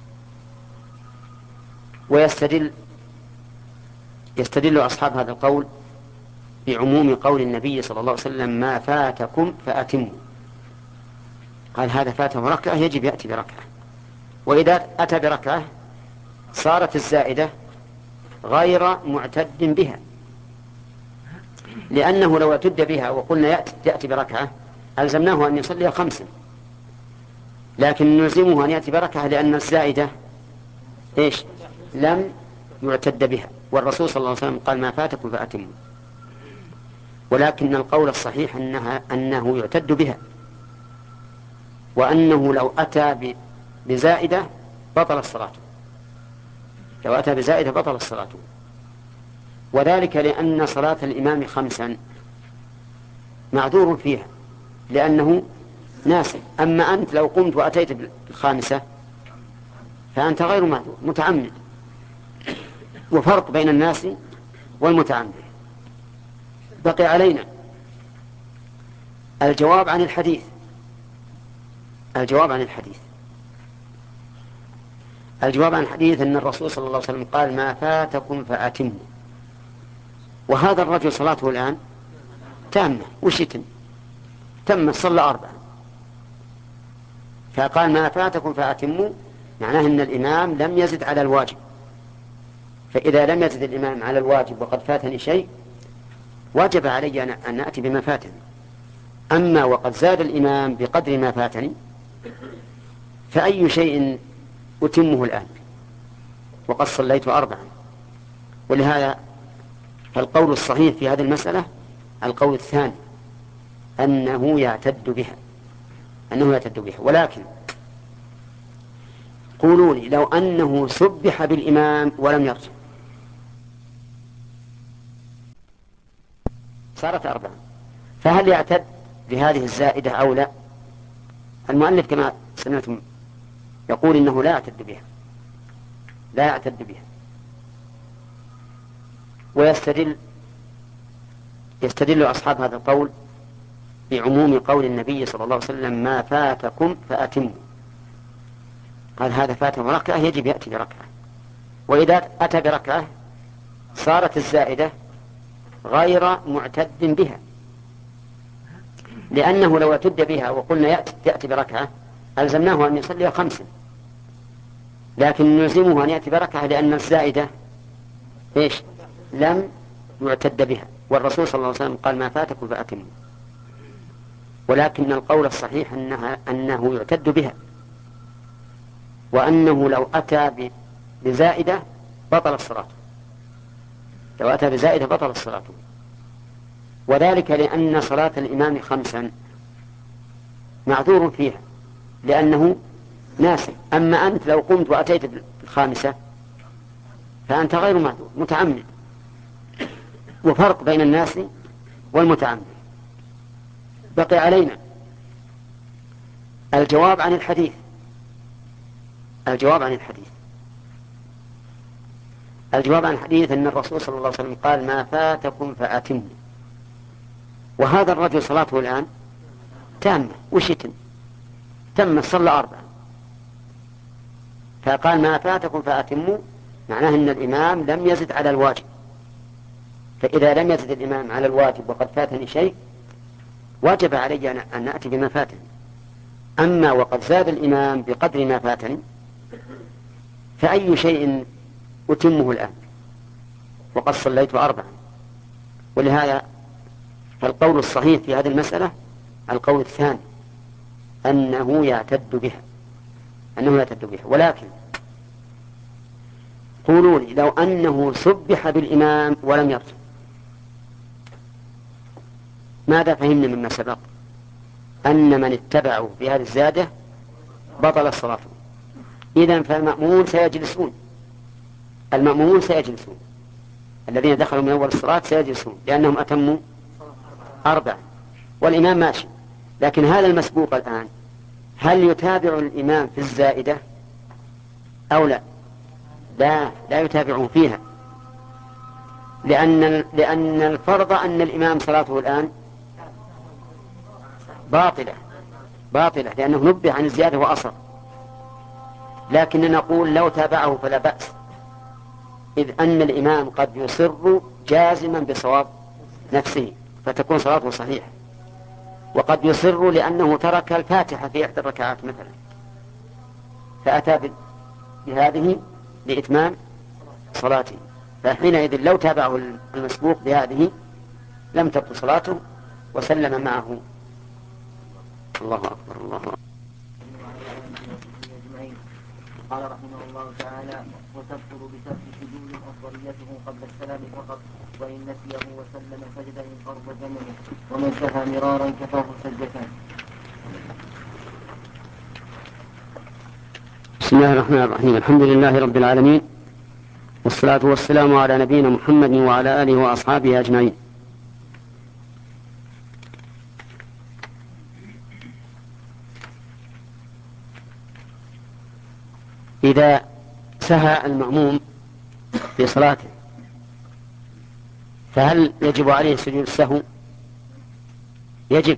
ويستدل يستدل أصحاب هذا القول بعموم قول النبي صلى الله عليه وسلم ما فاتكم فأتموا. قال هذا فاته ركعة يجب يأتي بركعة، وإذا أتى بركعة صارت الزائدة غير معتد بها، لأنه لو اعتد بها وقلنا يأتي, يأتي بركعة ألزمناه أن يصلي خمسا، لكن نلزمه أن يأتي بركعة لأن الزائدة إيش؟ لم يعتد بها، والرسول صلى الله عليه وسلم قال ما فاتكم فأتموا. ولكن القول الصحيح أنها أنه يعتد بها، وأنه لو أتى بزائدة بطل الصلاة لو أتى بزائدة بطل الصلاة وذلك لأن صلاة الإمام خمسا معذور فيها لأنه ناسي. أما أنت لو قمت وأتيت بالخامسة فأنت غير معذور متعمد، وفرق بين الناس والمتعمد. بقي علينا الجواب عن الحديث الجواب عن الحديث الجواب عن الحديث أن الرسول صلى الله عليه وسلم قال ما فاتكم فأتموا، وهذا الرجل صلاته الآن تامة وش يتم؟ تم صلى أربعة، فقال ما فاتكم فأتموا معناه أن الإمام لم يزد على الواجب، فإذا لم يزد الإمام على الواجب وقد فاتني شيء وجب علي أن أتي بما فاتني. أما وقد زاد الإمام بقدر ما فاتني فأي شيء أتمه الآن وقد صليت أربعا. ولهذا فالقول الصحيح في هذه المسألة القول الثاني أنه يعتد بها أنه يعتد بها ولكن قولوا لي لو أنه سبح بالإمام ولم يرجع صارت أربعا، فهل يعتد بهذه الزائدة أو لا؟ المؤلف كما سمعتم يقول إنه لا يعتد بها لا يعتد بها ويستدل يستدل أصحاب هذا القول بعموم قول النبي صلى الله عليه وسلم ما فاتكم فأتموا. قال هذا فاته ركعة يجب يأتي بركعة، وإذا أتى بركعة صارت الزائدة غير معتد بها، لأنه لو اعتد بها وقلنا يأتي, يأتي بركعة ألزمناه أن يصلي خمسا، لكن نلزمه أن يأتي بركعة لأن الزائدة إيش؟ لم يعتد بها، والرسول صلى الله عليه وسلم قال ما فاتكم فأتموا. ولكن القول الصحيح أنها أنه يعتد بها، وأنه لو أتى بزائدة بطل الصلاة، لو أتى بزائدة بطل الصلاة، وذلك لأن صلاة الإمام خمسا معذور فيها لأنه ناسي. أما أنت لو قمت وأتيت بالخامسة فأنت غير معذور متعمد، وفرق بين الناس والمتعمد. بقي علينا الجواب عن الحديث الجواب عن الحديث الجواب عن الحديث أن الرسول صلى الله عليه وسلم قال ما فاتكم فأتموا، وهذا الرجل صلاته الآن تامة وشتم تم صلى أربعة، فقال ما فاتكم فأتموا معناه أن الإمام لم يزد على الواجب، فإذا لم يزد الإمام على الواجب وقد فاتني شيء واجب علي أن نأتي بما فاتني. أما وقد زاد الإمام بقدر ما فاتني فأي شيء أتمه الآن وقد صليت أربعا. ولهذا فالقول الصحيح في هذه المسألة القول الثاني أنه يعتد بها أنه يعتد بها ولكن قولوا لي لو أنه سبح بالإمام ولم يرجع ماذا فهمنا مما سبق؟ أن من اتبعه في هذه الزيادة بطل الصلاة. إذن فالمأمون سيجلسون المأمون سيجلسون الذين دخلوا من أول الصلاة سيجلسون لأنهم أتموا أربع والإمام ماشي. لكن هذا المسبوق الآن هل يتابع الإمام في الزائدة أو لا؟ لا لا يتابعه فيها، لأن لأن الفرض أن الإمام صلاته الآن باطلة باطلة لأنه نبه عن الزيادة وأصر. لكن نقول لو تابعه فلا بأس، إذ أن الإمام قد يصر جازما بصواب نفسه فتكون صلاته صحيحة، وقد يصر لأنه ترك الفاتحة في إحدى الركعات مثلا فأتى بهذه لإتمام صلاته، فحينئذ لو تابعه المسبوق بهذه لم تبطل صلاته وسلم معه. الله أكبر الله أكبر. قال رحمه الله تعالى وتبطل بترك سجود أفضليته قبل السلام فقط، وإن نسيه وسلم سجد إن قرب زمنه، ومن سهى مرارا كفاه سجدتان. بسم الله الرحمن الرحيم. الحمد لله رب العالمين، والصلاة والسلام على نبينا محمد وعلى آله وأصحابه أجمعين. إذا سهى المأموم في صلاته فهل يجب عليه سجود السهو؟ يجب.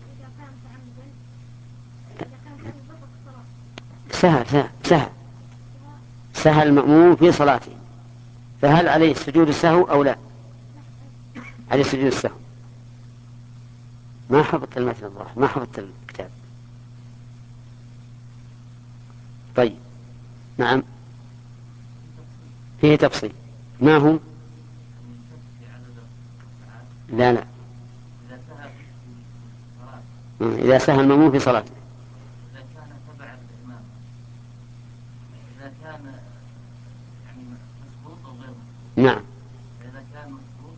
سهى سهى سهى سهى المأموم في صلاته فهل عليه سجود السهو أو لا؟ عليه سجود السهو. ما حفظت المثل الظاهر ما حفظت الكتاب. طيب نعم فيه تفصيل. ما هو؟ لا لا إذا سهى المأموم في صلاته إذا كان تبع الإمام إذا كان يعني مسبوق أو غير مسبوق. نعم. إذا كان مسبوق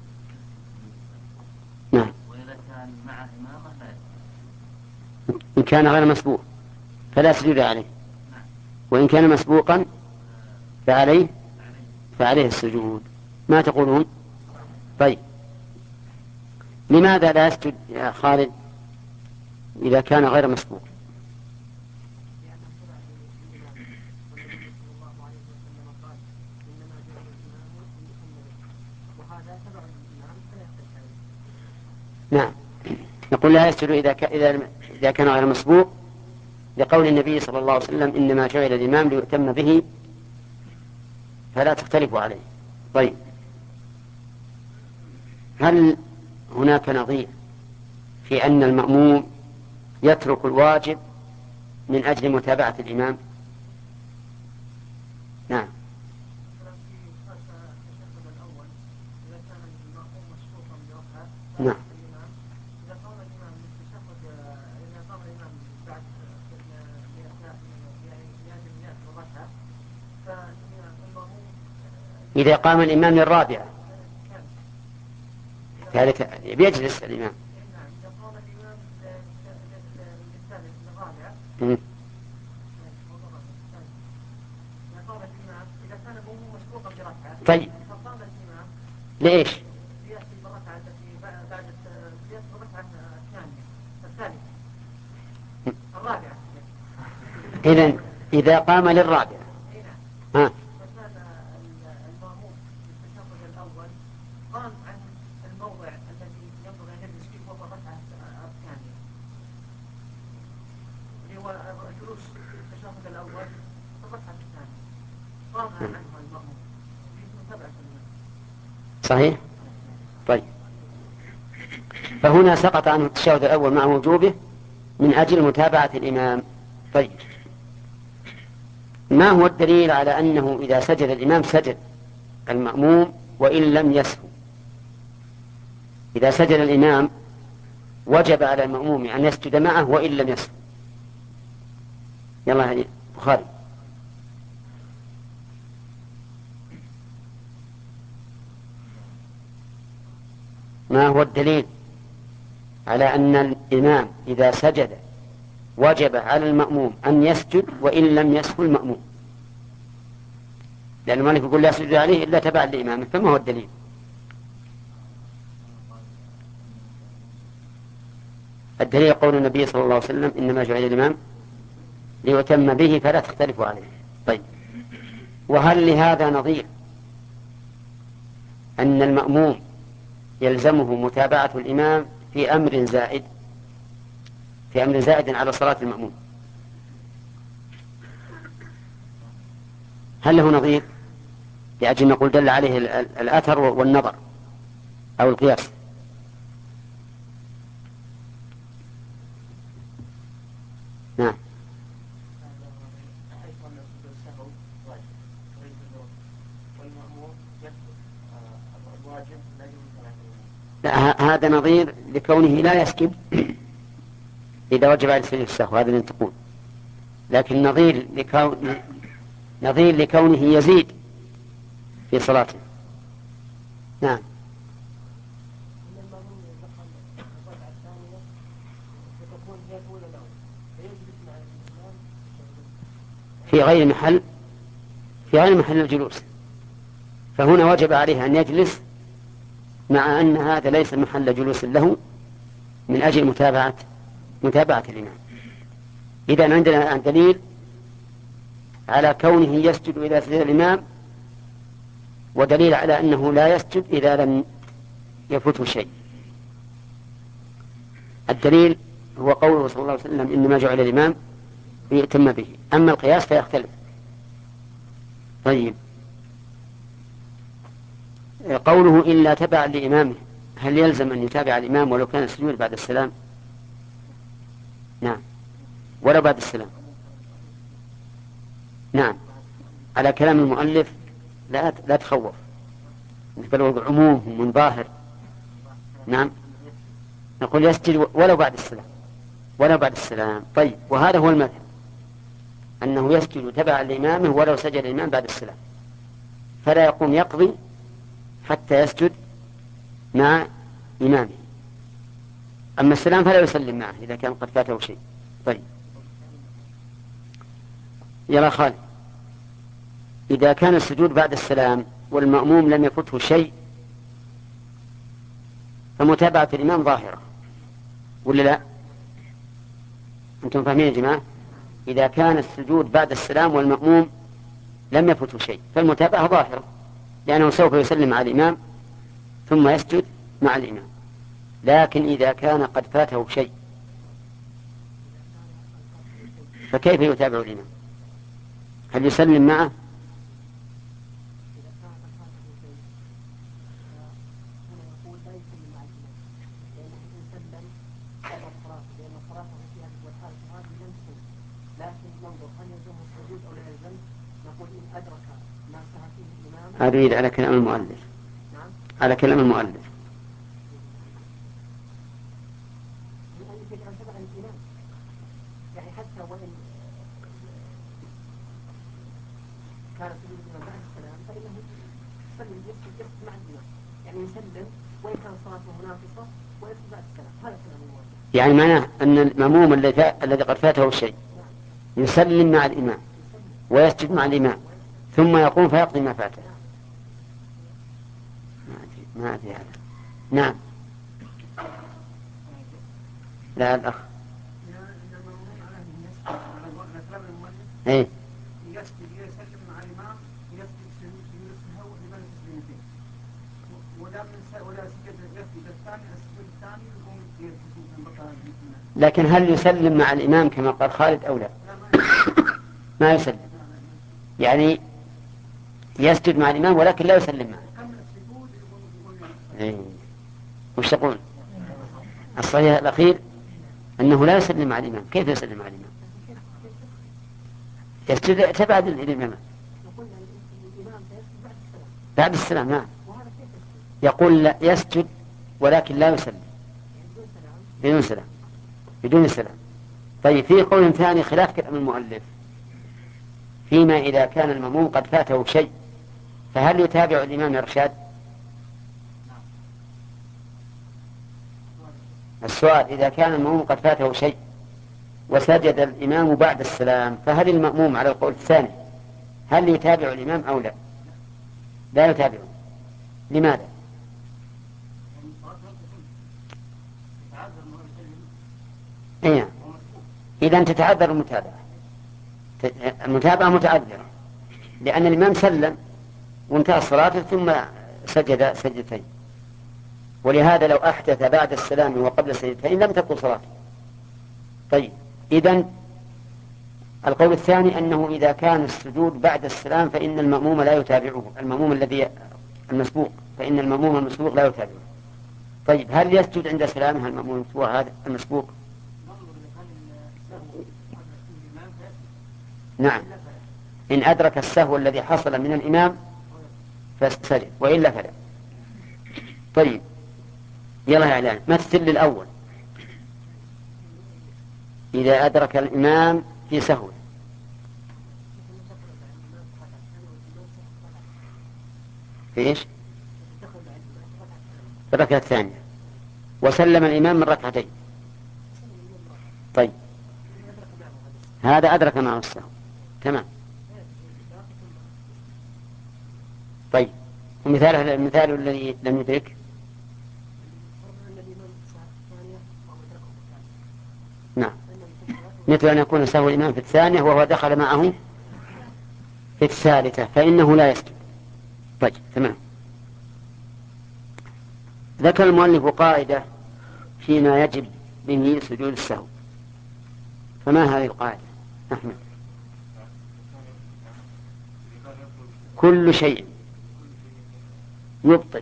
نعم. وإذا كان مع إمامه لا يسجد. إن كان غير مسبوق فلا سجود عليه. نعم. وإن كان مسبوقا فعليه فعليه السجود. ما تقولون؟ طيب لماذا لا يسجد يا خالد إذا كان غير مسبوق؟ نعم، نقول لا يسجد إذا ك... إذا إذا كان غير مسبوق، لقول النبي صلى الله عليه وسلم إنما جعل الإمام ليؤتم به فلا تختلفوا عليه. طيب، هل هناك نظير في أن المأموم يترك الواجب من أجل متابعة الإمام؟ نعم. نعم. إذا قام الإمام للرابعة ذلك بيجلس الإمام. م. طيب، ليش؟ إذن إذا قام للرابعة ها. صحيح. طيب، فهنا سقط عنه التشهد الأول مع وجوبه من أجل متابعة الإمام. طيب، ما هو الدليل على أنه إذا سجد الإمام سجد المأموم وإن لم يسهو؟ إذا سجد الإمام وجب على المأموم أن يسجد معه وإن لم يسهو. يلا هذه بخاري. ما هو الدليل على أن الإمام إذا سجد وجب على المأموم أن يسجد وإن لم يسهو المأموم؟ لأن المؤلف يقول لا يسجد عليه إلا تبعا لإمامه، فما هو الدليل؟ الدليل قول النبي صلى الله عليه وسلم إنما جعل الإمام ليتم به فلا تختلفوا عليه. طيب، وهل لهذا نظير أن المأموم يلزمه متابعة الإمام في أمر زائد في أمر زائد على صلاة المأموم؟ هل له نظير لأجل نقول دل عليه الأثر والنظر أو القياس؟ نعم. لا، هذا نظير لكونه لا يسكب إذا وجب على سجود السهو، هذا اللي تقول. لكن نظير لكون نظير لكونه يزيد في صلاته. نعم. في غير محل في غير محل الجلوس، فهنا وجب عليه أن يجلس مع أن هذا ليس محل جلوس له من أجل متابعة متابعة الإمام. إذن عندنا دليل على كونه يسجد إذا سجد الإمام، ودليل على أنه لا يسجد إذا لم يفوته شيء. الدليل هو قوله صلى الله عليه وسلم إنما جعل الإمام ليؤتم به. أما القياس فيختلف. طيب، قوله إلا تبعا لإمامه، هل يلزم أن يتابع الإمام ولو كان السجود بعد السلام؟ نعم، ولو بعد السلام. نعم، على كلام المؤلف لا لا تخوف، بل عموم من ظاهر. نعم، نقول يسجد ولو بعد السلام ولو بعد السلام. طيب، وهذا هو المذهب، أنه يسجد تبعا لإمامه ولو سجد الإمام بعد السلام، فلا يقوم يقضي حتى يسجد مع إمامه. أما السلام فلا يسلم معه إذا كان قد فاته شيء. طيب، يلا خالد، إذا كان السجود بعد السلام والمأموم لم يفته شيء فمتابعة الإمام ظاهرة ولا لا؟ أنتم فاهمين يا جماعة؟ إذا كان السجود بعد السلام والمأموم لم يفته شيء فالمتابعة ظاهرة، لأنه سوف يسلم على الإمام ثم يسجد مع الإمام. لكن إذا كان قد فاته شيء فكيف يتابع الإمام؟ هل يسلم معه؟ أريد على كلام المؤلف، على كلام المؤلف. يعني حتى وإن كان سجود الإمام بعد السلام فإنه يسلم يسجد مع الإمام، يعني يسلم وإن كان صلاته مناقصة ويسجد بعد السلام. هذا كلام المؤلف. يعني معناه أن المأموم الذي الذي قد فاته الشيء يسلم مع الإمام ويسجد مع الإمام ثم يقوم فيقضي ما فاته. ما أدري هذا. نعم. لا الأخ. إيه. يسجد يسلم مع الإمام يسجد سجود السهو لمن التسليمتين. ولا من ولا سجد يسجد الثاني السجود الثاني يقوم يسجد بقى. لكن هل يسلم مع الإمام كما قال خالد أو لا؟ ما يسلم. يعني يسجد مع الإمام ولكن لا يسلم معه. إيه. وش تقول؟ الصحيح الأخير أنه لا يسلم مع الإمام. كيف يسلم مع الإمام؟ يسجد تبعد الإمام بعد السلام. نعم. يقول لا يسجد ولكن لا يسلم بدون سلام بدون سلام. طيب في قول ثاني خلاف كلام المؤلف فيما إذا كان المأموم قد فاته شيء فهل يتابع الإمام إرشاد؟ السؤال إذا كان المأموم قد فاته شيء وسجد الإمام بعد السلام فهل المأموم على القول الثاني هل يتابع الإمام أو لا؟ لا يتابعه. لماذا؟ إيه. إذا تتعذر المتابعة. المتابعة متعذرة لأن الإمام سلم وانتهى الصلاة ثم سجد سجدتين، ولهذا لو أحدث بعد السلام وقبل السجدتين لم تكن صلاته. طيب إذن القول الثاني أنه إذا كان السجود بعد السلام فإن المأموم لا يتابعه، المأموم الذي المسبوق فإن المأموم المسبوق لا يتابعه. طيب هل يسجد عند سلامه المأموم هذا المسبوق؟ نعم، إن أدرك السهو الذي حصل من الإمام فسجد وإلا فلا. طيب يلا يا إعلان مثل للأول إذا أدرك الإمام في سهو في إيش؟ الركعة الثانية وسلم الإمام من ركعتين. طيب هذا أدرك معه السهو تمام. طيب ومثاله المثال الذي لم يدرك نعم مثل أن يكون سهو الإمام في الثانية وهو دخل معه في الثالثة فإنه لا يسجد. طيب تمام. ذكر المؤلف قاعدة فيما يجب به سجود السهو، فما هذه القاعدة أحمد؟ كل شيء يبطل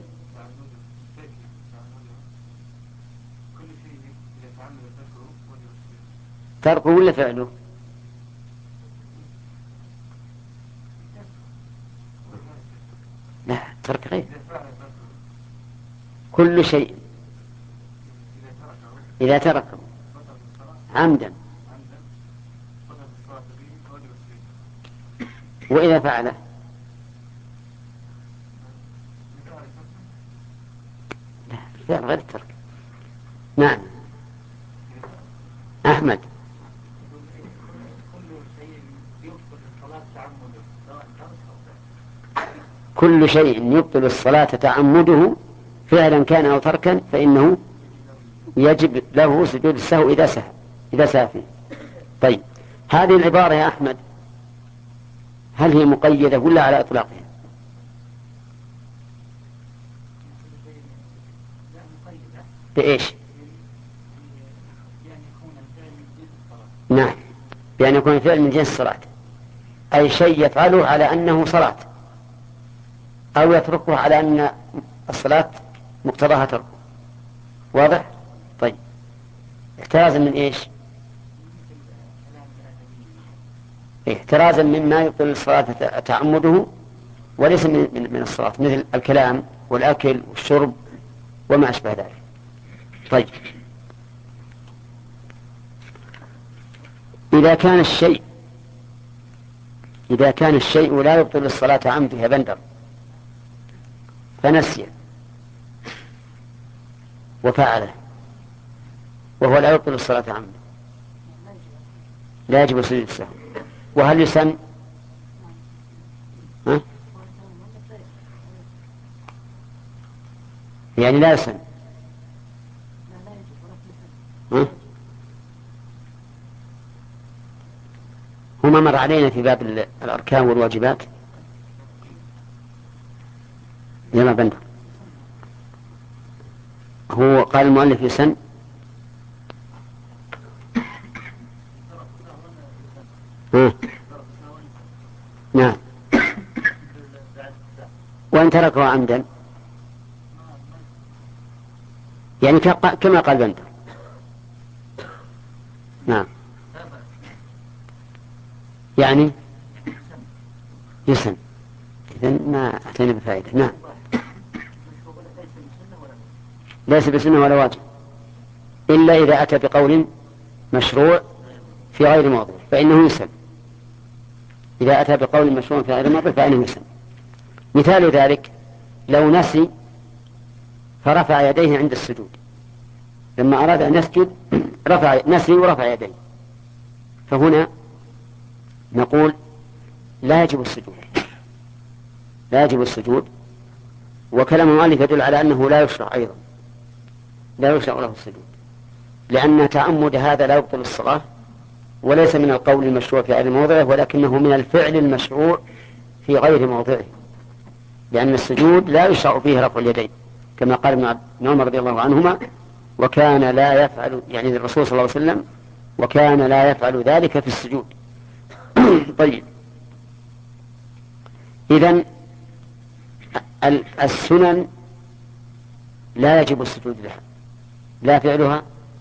تركه ولا فعله؟ لا ترك غير كل شيء إذا تركه عمدا وإذا فعله لا فعل غير الترك. نعم أحمد. كل شيء يبطل الصلاة تعمده فعلا كان أو تركا فإنه يجب له سجود السهو إذا سهى إذا سهى فيه. طيب هذه العبارة يا أحمد هل هي مقيدة ولا على إطلاقها؟ بإيش؟ نعم، بأن يكون الفعل من جنس الصلاة، أي شيء يفعله على أنه صلاة، أو يتركه على أن الصلاة مقتضاها تركه. واضح؟ طيب، احترازا من إيش؟ احترازا مما يبطل الصلاة تعمده وليس من, من, من الصلاة، مثل الكلام والأكل والشرب وما أشبه ذلك. طيب، إذا كان الشيء إذا كان الشيء لا يبطل الصلاة عمده يا بندر، فنسي وفعله وهو لا يبطل الصلاة عمده، لا يجب سجود السهو. وهل يسن؟ ها؟ يعني لا يسن. ها؟ هما مر علينا في باب الأركان والواجبات. يلا بندر، هو قال المؤلف يسن. ها؟ نعم، وإن تركه عمدا يعني كما قال بندر. نعم، يعني يسن. إذن ما أتينا بفائدة. نعم، ليس بسنة ولا واجب، إلا إذا أتى بقول مشروع في غير موضع فإنه يسن. إذا أتى بقول مشروع في غير موضع فإنه يسن. مثال ذلك لو نسي فرفع يديه عند السجود، لما أراد أن يسجد رفع نسي ورفع يديه، فهنا نقول لا يجب السجود، لا يجب السجود. وكلام المؤلف يدل على أنه لا يشرع أيضا، لا يشرع له السجود، لأن تعمد هذا لا يبطل الصلاة، وليس من القول المشروع في غير موضعه، ولكنه من الفعل المشروع في غير موضعه، لأن السجود لا يشرع فيه رفع اليدين، كما قال ابن عمر رضي الله عنهما: وكان لا يفعل، يعني الرسول صلى الله عليه وسلم، وكان لا يفعل ذلك في السجود. طيب، إذن السنن لا يجب السجود لها، لا فعلها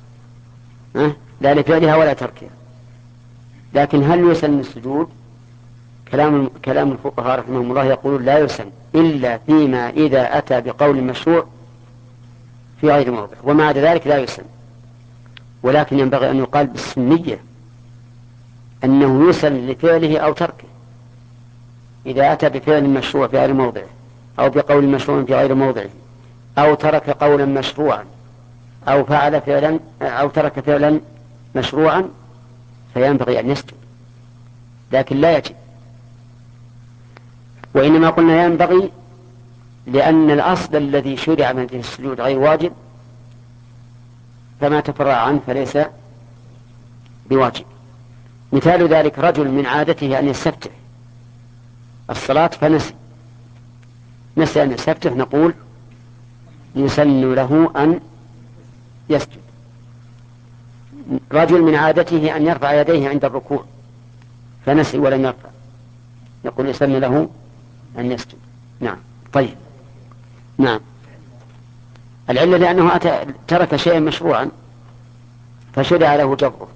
لا لفعلها ولا تركها. لكن هل يسن السجود؟ كلام كلام الفقهاء رحمهم الله يقولون لا يسن إلا فيما إذا أتى بقول مشروع في غير موضع، ومع ذلك لا يسن. ولكن ينبغي أن يقال بالسنية أنه يسن لفعله أو تركه. إذا أتى بفعل مشروع في غير موضعه، أو بقول مشروع في غير موضعه، أو ترك قولا مشروعا، أو فعل فعلا أو ترك فعلا مشروعا، فينبغي أن يسجد، لكن لا يجب. وإنما قلنا ينبغي لأن الأصل الذي شرع من السجود غير واجب، فما تفرع عنه فليس بواجب. مثال ذلك رجل من عادته أن يستفتح الصلاة فنسي نسي أن يستفتح، نقول يسن له أن يسجد. رجل من عادته أن يرفع يديه عند الركوع فنسي ولم يرفع، نقول يسن له أن يسجد. نعم. طيب، نعم، العلة لأنه أتى ترك شيئا مشروعا فشرع له جبره.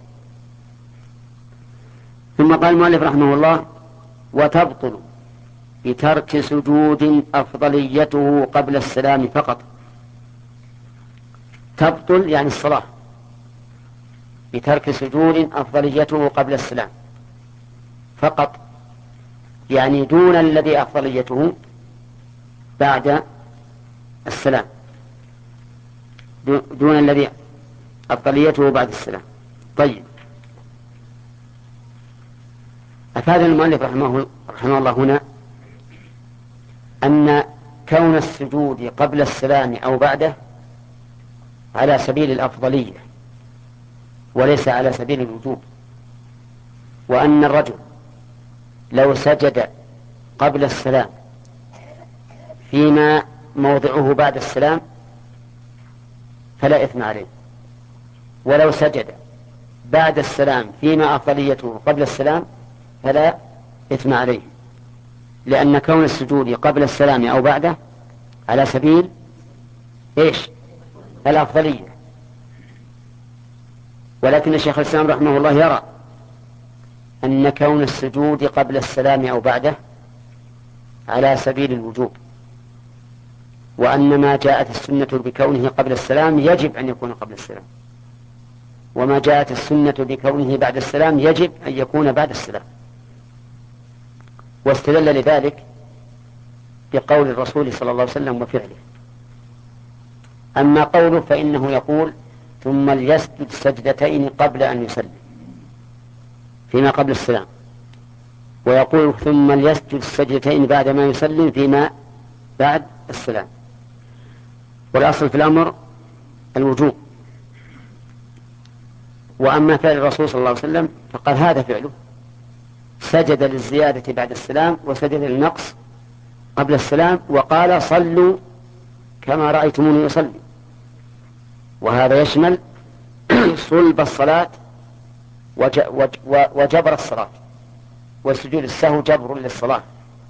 ثم قال المؤلف رحمه الله: وتبطل بترك سجود أفضليته قبل السلام فقط. تبطل يعني الصلاة بترك سجود أفضليته قبل السلام فقط، يعني دون الذي أفضليته بعد السلام، دون الذي أفضليته بعد السلام. طيب، أفاد المؤلف رحمه, رحمه الله هنا أن كون السجود قبل السلام أو بعده على سبيل الأفضلية وليس على سبيل الوجوب، وأن الرجل لو سجد قبل السلام فيما موضعه بعد السلام فلا إثم عليه. ولو سجد بعد السلام فيما أفضليته قبل السلام فلا إثم عليه، لأن كون السجود قبل السلام أو بعده على سبيل إيش؟ الأفضلية. ولكن الشيخ الإسلام رحمه الله يرى أن كون السجود قبل السلام أو بعده على سبيل الوجوب، وأن ما جاءت السنة بكونه قبل السلام يجب أن يكون قبل السلام، وما جاءت السنة بكونه بعد السلام يجب أن يكون بعد السلام. واستدل لذلك بقول الرسول صلى الله عليه وسلم وفعله. أما قوله فإنه يقول ثم ليسجد سجدتين قبل أن يسلم فيما قبل السلام، ويقول ثم ليسجد السجدتين بعد ما يسلم فيما بعد السلام. والأصل في الأمر الوجوب. وأما فعل الرسول صلى الله عليه وسلم فقال هذا فعله، سجد للزيادة بعد السلام وسجد للنقص قبل السلام، وقال صلوا كما رأيتموني يصلي. وهذا يشمل صلب الصلاة وجبر الصلاة، والسجود السهو جبر للصلاة.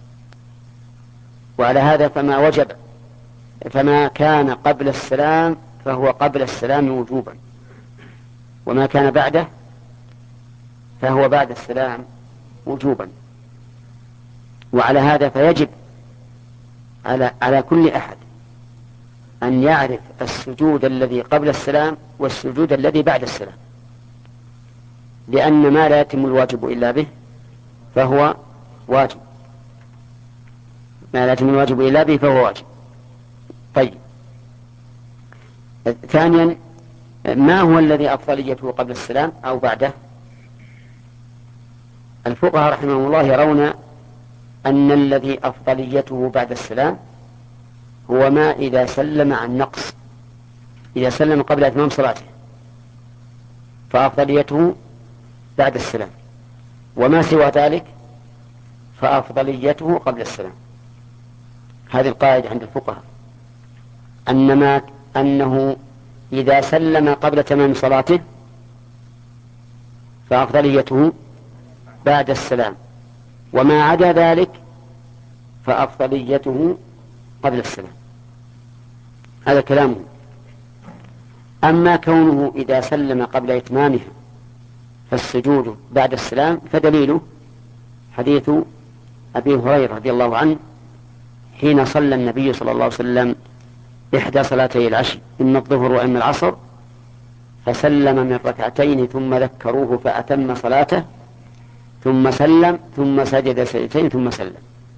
وعلى هذا فما وجب فما كان قبل السلام فهو قبل السلام وجوبا، وما كان بعده فهو بعد السلام وجوبا. وعلى هذا فيجب على على كل أحد أن يعرف السجود الذي قبل السلام والسجود الذي بعد السلام، لأن ما لا يتم الواجب إلا به فهو واجب، ما لا يتم الواجب إلا به فهو واجب. طيب، ثانيا ما هو الذي أفضليته قبل السلام أو بعده؟ الفقهاء رحمهم الله يرون أن الذي أفضليته بعد السلام هو ما إذا سلم عن نقص، إذا سلم قبل إتمام صلاته فأفضليته بعد السلام، وما سوى ذلك فأفضليته قبل السلام. هذه القاعدة عند الفقهاء، أن ما أنه إذا سلم قبل تمام صلاته فأفضليته بعد السلام، وما عدا ذلك فأفضليته قبل السلام. هذا كلامه. أما كونه إذا سلم قبل إتمامها فالسجود بعد السلام فدليله حديث أبي هريرة رضي الله عنه حين صلى النبي صلى الله عليه وسلم إحدى صلاتي العشي إما الظهر وإما العصر، فسلم من ركعتين ثم ذكروه فأتم صلاته ثم سلم ثم سجد سجدتين ثم سلم.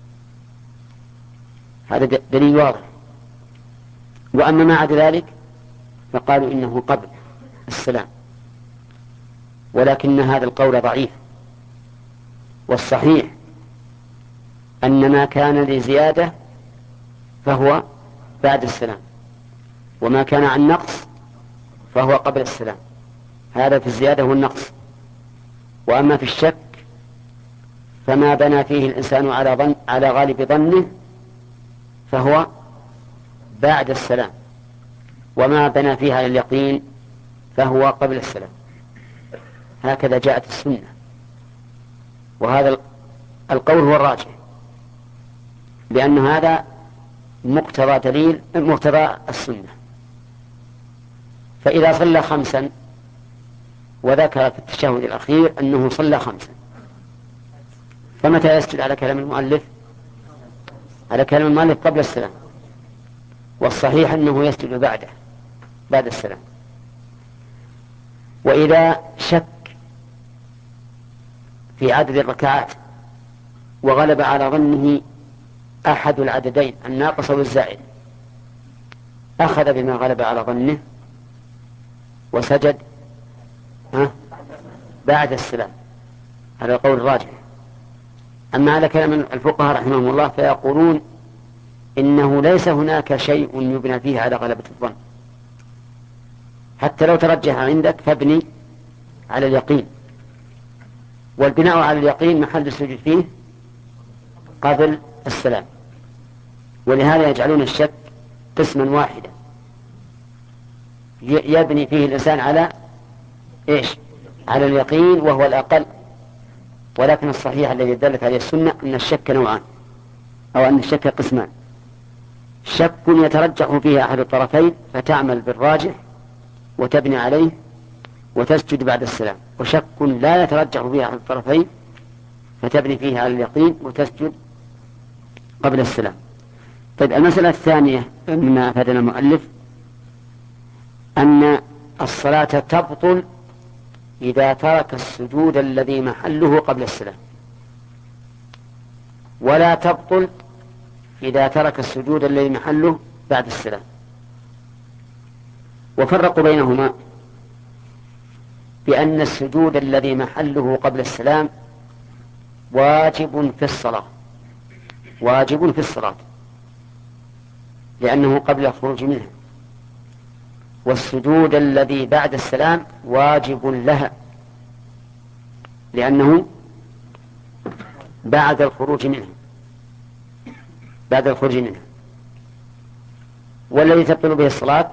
هذا دليل واضح. وأما ما عدا ذلك فقالوا إنه قبل السلام، ولكن هذا القول ضعيف، والصحيح أن ما كان لزيادة فهو بعد السلام، وما كان عن نقص فهو قبل السلام. هذا في الزيادة والنقص. وأما في الشك فما بنى فيه الإنسان على ظن على غالب ظنه فهو بعد السلام، وما بنى فيه على اليقين فهو قبل السلام. هكذا جاءت السنة، وهذا القول هو الراجح، لأن هذا مقتضى دليل مقتضى السنة. فإذا صلى خمسا وذكر في التشهد الأخير أنه صلى خمسا، فمتى يسجد على كلام المؤلف؟ على كلام المؤلف قبل السلام، والصحيح أنه يسجد بعده بعد السلام. وإذا شك في عدد الركعات وغلب على ظنه أحد العددين الناقص والزائد، أخذ بما غلب على ظنه وسجد ها بعد السلام. هذا القول الراجح. أما على كلام الفقهاء رحمهم الله فيقولون إنه ليس هناك شيء يبنى فيه على غلبة الظن، حتى لو ترجح عندك فابني على اليقين، والبناء على اليقين محل السجود فيه قبل السلام. ولهذا يجعلون الشك قسما واحدا، يبني فيه الإنسان على إيش؟ على اليقين وهو الأقل. ولكن الصحيح الذي دلت عليه السنة أن الشك نوعان، أو أن الشك قسمان: شك يترجح فيه أحد الطرفين فتعمل بالراجح وتبني عليه وتسجد بعد السلام، وشك لا يترجح فيه أحد الطرفين فتبني فيه على اليقين وتسجد قبل السلام. طيب، المسألة الثانية مما أفادنا المؤلف أن الصلاة تبطل إذا ترك السجود الذي محله قبل السلام، ولا تبطل إذا ترك السجود الذي محله بعد السلام. وفرقوا بينهما بأن السجود الذي محله قبل السلام واجب في الصلاة، واجب في الصلاة لأنه قبل الخروج منها، والسجود الذي بعد السلام واجب لها لأنه بعد الخروج منها بعد الخروج منها والذي تبطل به الصلاة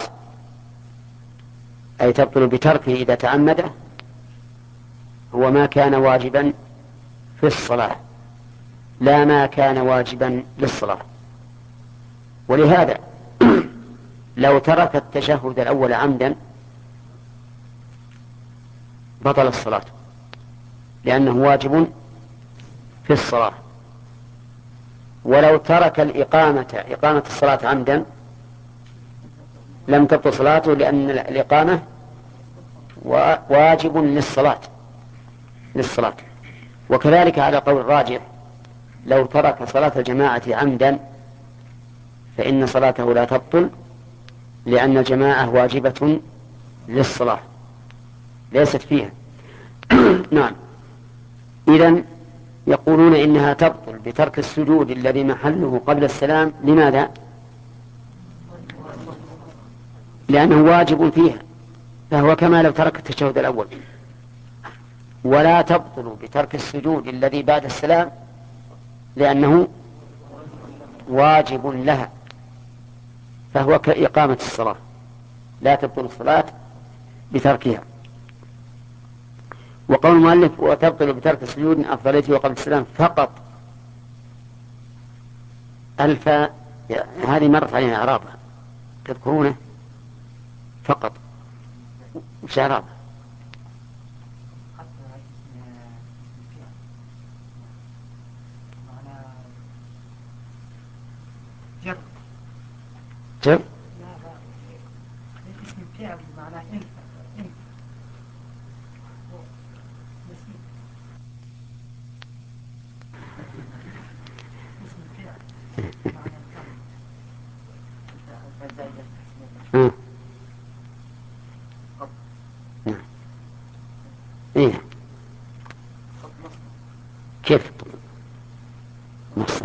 أي تبطل بتركه إذا تعمده هو ما كان واجبا في الصلاة لا ما كان واجبا للصلاة. ولهذا لو ترك التشهد الأول عمدا بطل الصلاة لأنه واجب في الصلاة. ولو ترك الإقامة إقامة الصلاة عمدا لم تبطل صلاته لأن الإقامة واجب للصلاة للصلاة. وكذلك على قول الراجح لو ترك صلاة الجماعة عمدا فإن صلاته لا تبطل لأن الجماعة واجبة للصلاة ليست فيها. نعم. إذن يقولون إنها تبطل بترك السجود الذي محله قبل السلام. لماذا؟ لأنه واجب فيها فهو كما لو ترك التشهد الأول. ولا تبطل بترك السجود الذي بعد السلام لأنه واجب لها فهو كإقامة الصلاة لا تبطل الصلاة بتركها. وقول المؤلف وتبطل بترك السجود أفضليته وقبل السلام فقط الفاء هذه مرت علينا إعرابها تذكرونه فقط وش إعرابها؟ جر جر اسم الفعل معناه انت انت اسم الفعل آه. إيه. كيف مصر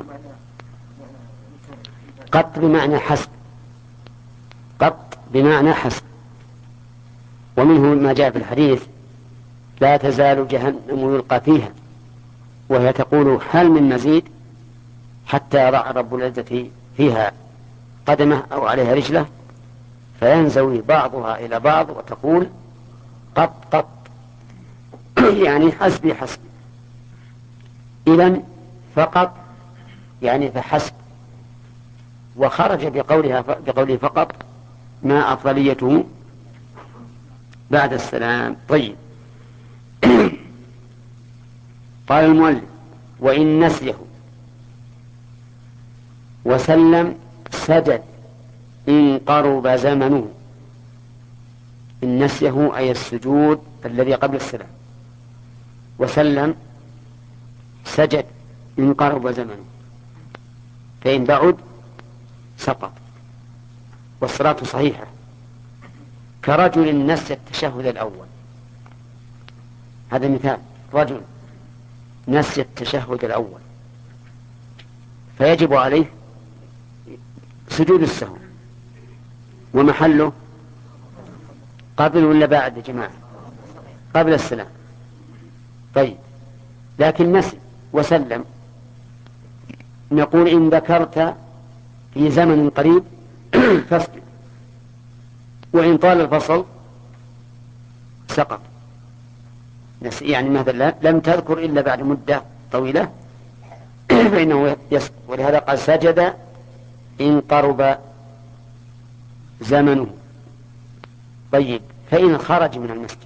قط بمعنى حسب قط بمعنى حسب. ومنه ما جاء في الحديث لا تزال جهنم يلقى فيها وهي تقول هل من مزيد حتى يضع رب العزة فيها قدمه أو عليها رجله فينزوي بعضها إلى بعض وتقول قط قط يعني حسبي حسبي. إذن فقط يعني فحسب. وخرج بقولها بقوله فقط ما أفضليته بعد السلام. طيب. قال المؤلف وإن نسيه وسلم سجد إن قرب زمنه. إن نسيه أي السجود الذي قبل السلام وسلم سجد إن قرب زمنه فإن بعد سقط والصلاة صحيحة. كرجل نسي التشهد الأول هذا مثال. رجل نسي التشهد الأول فيجب عليه سجود السهو ومحله قبل ولا بعد يا جماعة؟ قبل السلام. طيب لكن نسي وسلم نقول إن ذكرت في زمن قريب فاسجد وإن طال الفصل سقط. يعني مثلا لم تذكر إلا بعد مدة طويلة فإنه يسقط. ولهذا قال سجد إن قرب زمنه. طيب، فإن خرج من المسجد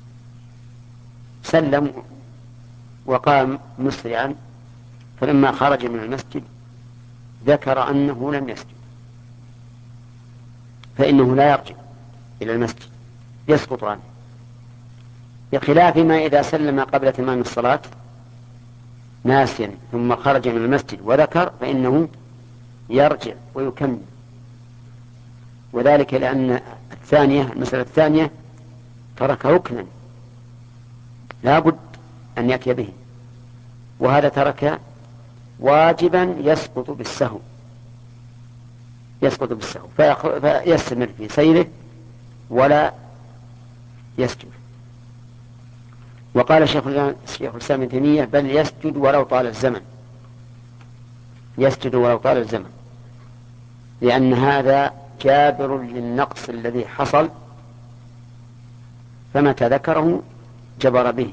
سلم وقام مسرعا، فلما خرج من المسجد ذكر أنه لم يسجد، فإنه لا يرجع إلى المسجد، يسقط عنه، بخلاف ما إذا سلم قبل تمام الصلاة ناسيا ثم خرج من المسجد وذكر، فإنه يرجع ويكمل. وذلك لأن الثانية المسألة الثانية ترك ركنا لا بد أن يأتي به، وهذا ترك واجبا يسقط بالسهو يسقط بالسهو فيستمر في سيره ولا يسجد. وقال شيخ الإسلام ابن تيمية بل يسجد ولو طال الزمن، يسجد ولو طال الزمن، لأن هذا جابر للنقص الذي حصل، فمتى ذكره جبر به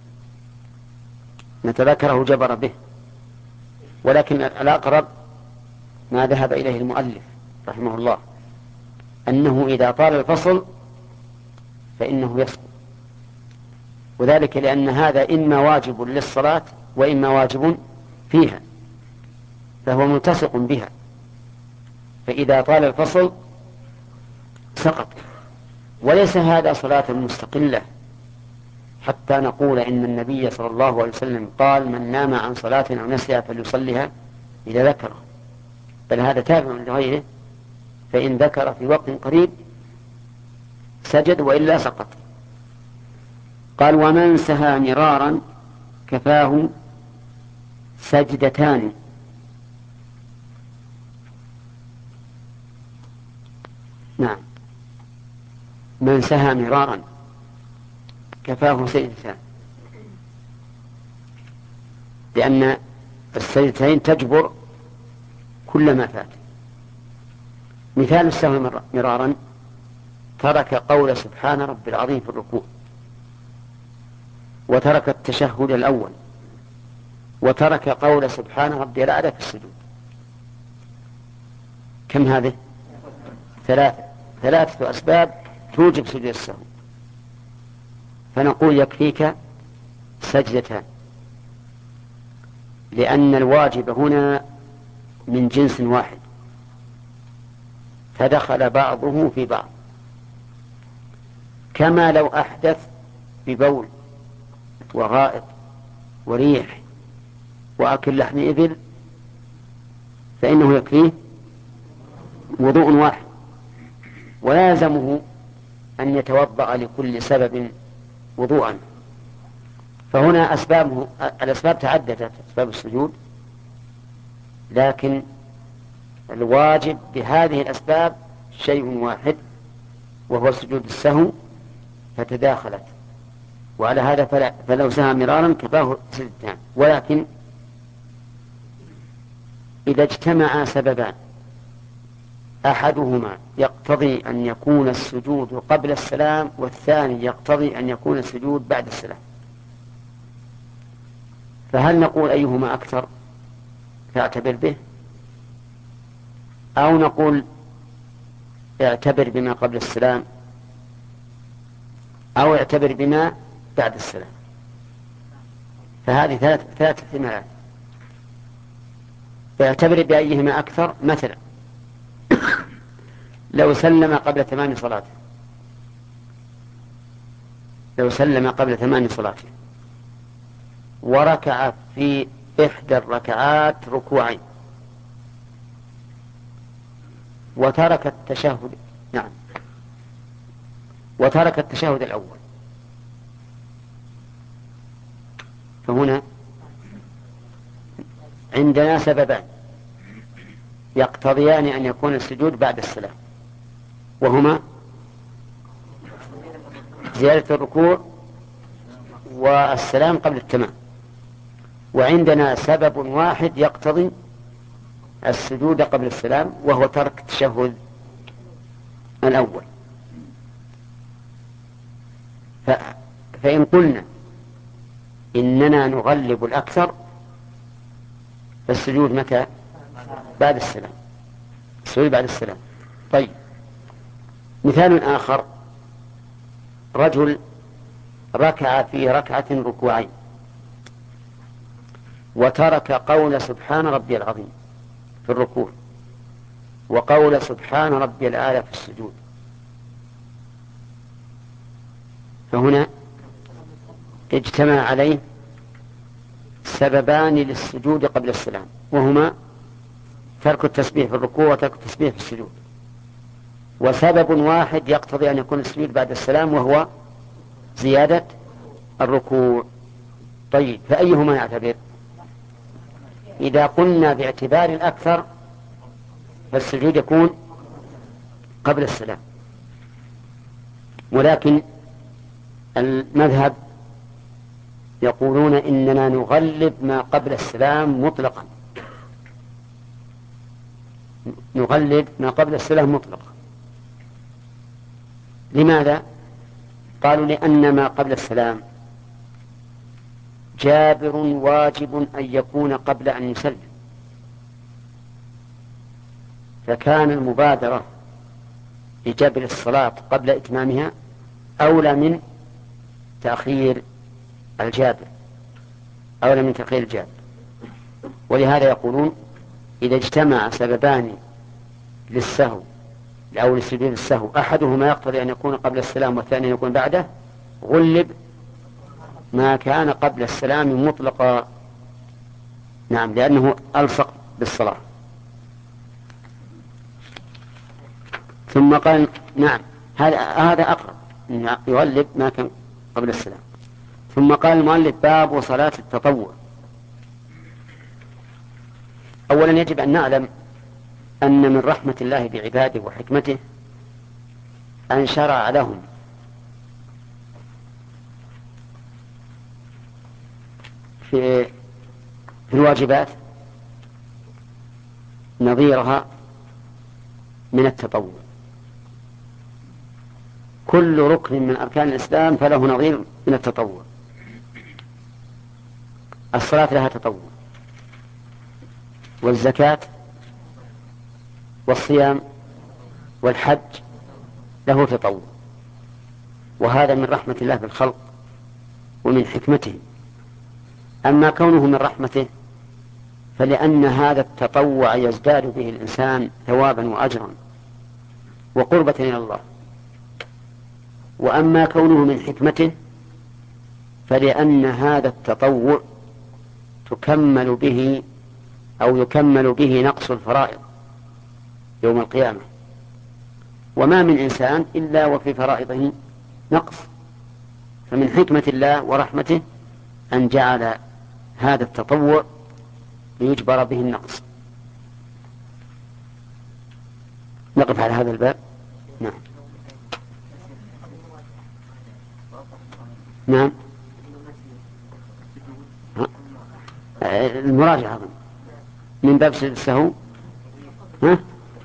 متى ذكره جبر به. ولكن الأقرب ما ذهب إليه المؤلف رحمه الله أنه إذا طال الفصل فإنه يسقط، وذلك لأن هذا إما واجب للصلاة وإما واجب فيها، فهو ملتصق بها، فإذا طال الفصل سقط. وليس هذا صلاة مستقلة حتى نقول إن النبي صلى الله عليه وسلم قال من نام عن صلاة أو نسيها فليصليها إذا ذكره، بل هذا تابع لغيره، فإن ذكر في وقت قريب سجد وإلا سقط. قال ومن سهى مرارا كفاه سجدتان. نعم، من سهى مرارا كفاه سجدتان، لأن السجدتين تجبر كل ما فات. مثال السهو مرارا ترك قول سبحان رب العظيم في الركوع، وترك التشهد الأول، وترك قول سبحان ربي الأعلى في السجود. كم هذه؟ ثلاثة ثلاثة أسباب توجب سجود السهو، فنقول يكفيك سجدتان، لأن الواجب هنا من جنس واحد فدخل بعضه في بعض، كما لو أحدث ببول وغائط وريح وأكل لحم إبل فإنه يكفيه وضوء واحد، ولازمه أن يتوضأ لكل سبب وضوءا. فهنا أسبابه الأسباب تعددت، أسباب السجود، لكن الواجب بهذه الأسباب شيء واحد وهو سجود السهو، فتداخلت، وعلى هذا فلا فلو سهى مرارا كفاه سجدتان. ولكن إذا اجتمع سببان أحدهما يقتضي أن يكون السجود قبل السلام والثاني يقتضي أن يكون السجود بعد السلام، فهل نقول أيهما أكثر فاعتبر به، أو نقول اعتبر بما قبل السلام، أو اعتبر بما بعد السلام؟ فهذه ثلاث ثلاث احتمالات. فاعتبر بأيهما أكثر. مثلا لو سلم قبل تمام صلاته لو سلم قبل تمام صلاته وركع في إحدى الركعات ركوعين وترك التشهد نعم وترك التشهد الأول، فهنا عندنا سببان يقتضيان أن يكون السجود بعد السلام، وهما زيادة الركوع والسلام قبل التمام، وعندنا سبب واحد يقتضي السجود قبل السلام وهو ترك التشهد الأول. ف... فإن قلنا إننا نغلب الأكثر فالسجود متى؟ بعد السلام. السجود بعد السلام. طيب، مثال آخر: رجل ركع في ركعة ركوعين وترك قول سبحان ربي العظيم في الركوع وقول سبحان ربي الأعلى في السجود، فهنا اجتمع عليه سببان للسجود قبل السلام، وهما ترك التسبيح في الركوع وترك التسبيح في السجود، وسبب واحد يقتضي أن يكون السجود بعد السلام وهو زيادة الركوع. طيب، فأيهما يعتبر؟ إذا قلنا باعتبار الأكثر فالسجود يكون قبل السلام، ولكن المذهب يقولون إننا نغلب ما قبل السلام مطلقا، نغلب ما قبل السلام مطلقا. لماذا؟ قالوا لأن ما قبل السلام جابر واجب أن يكون قبل أن يسلم، فكان المبادرة لجبر الصلاة قبل إتمامها أولى من تأخير الجابر، أولى من تأخير الجابر. ولهذا يقولون إذا اجتمع سببان للسهو أو لسجود السهو أحدهما يقتضي أن يكون قبل السلام والثاني يكون بعده، غلب ما كان قبل السلام مطلقا. نعم، لأنه ألصق بالصلاة. ثم قال نعم هذا هذا أقرب، يغلب ما كان قبل السلام. ثم قال المؤلف: باب صلاة التطوع. أولا يجب أن نعلم أن من رحمة الله بعباده وحكمته أن شرع لهم في في الواجبات نظيرها من التطوع. كل ركن من أركان الإسلام فله نظير من التطوع. الصلاة لها تطوع، والزكاة والصيام والحج له تطوع، وهذا من رحمة الله بالخلق ومن حكمته. أما كونه من رحمته فلأن هذا التطوع يزداد به الإنسان ثوابا وأجرا وقربة إلى الله. وأما كونه من حكمته فلأن هذا التطوع تكمل به أو يكمل به نقص الفرائض يوم القيامة، وما من إنسان إلا وفي فرائضه نقص، فمن حكمة الله ورحمته أن جعل هذا التطوع ليجبر به النقص. نقف على هذا الباب. نعم نعم المراجعة من باب سجود السهو. ها؟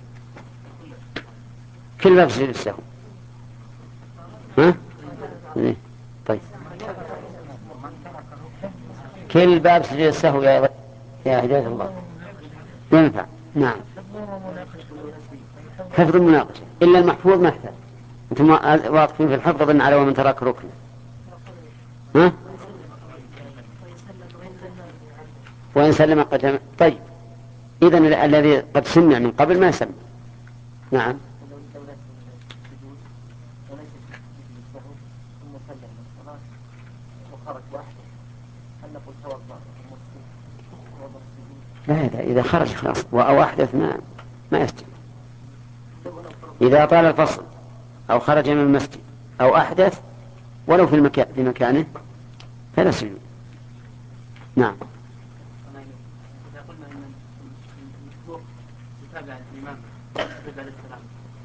كل باب سجود السهو. ها؟ إيه؟ طيب، كل باب سجود السهو يا يا هداية الله ينفع. نعم، حفظ المناقشة إلا المحفوظ ما يحتاج. أنتم واقفين في الحفظ ظن على ومن ترك ركن. ها؟ وإن سلم قد. طيب، إذن الذي قد سمع من قبل ما يسمع. نعم. لا، إذا خرج خلاص أو أحدث ما ما يستوي. إذا طال الفصل أو خرج من المسجد أو أحدث ولو في المكان في مكانه فلا سجود. نعم. إذا قلنا أن المشروع يتابع الإمام بعد السلام،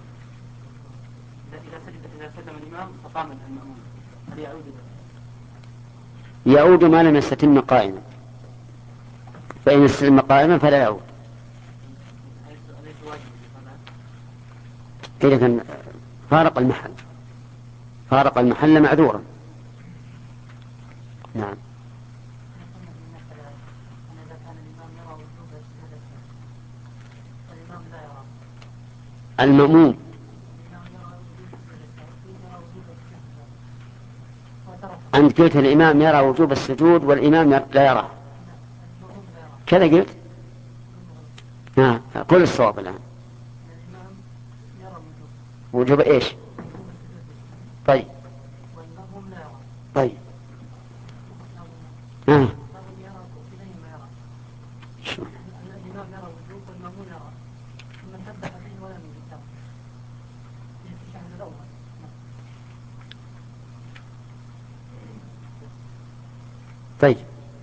إذا سجد إذا سلم الإمام فقام المأموم، هل يعود؟ يعود ما لم يستتم قائما، فإن استلم قائما فلا يعود. إذا كان فارق المحل فارق المحل معذورا. نعم. المأموم أنت قلت الإمام يرى وجوب السجود والإمام لا يرى، كذا قلت؟ نعم. قل الصواب الآن. وجوب إيش؟ طيب طيب آه. طيب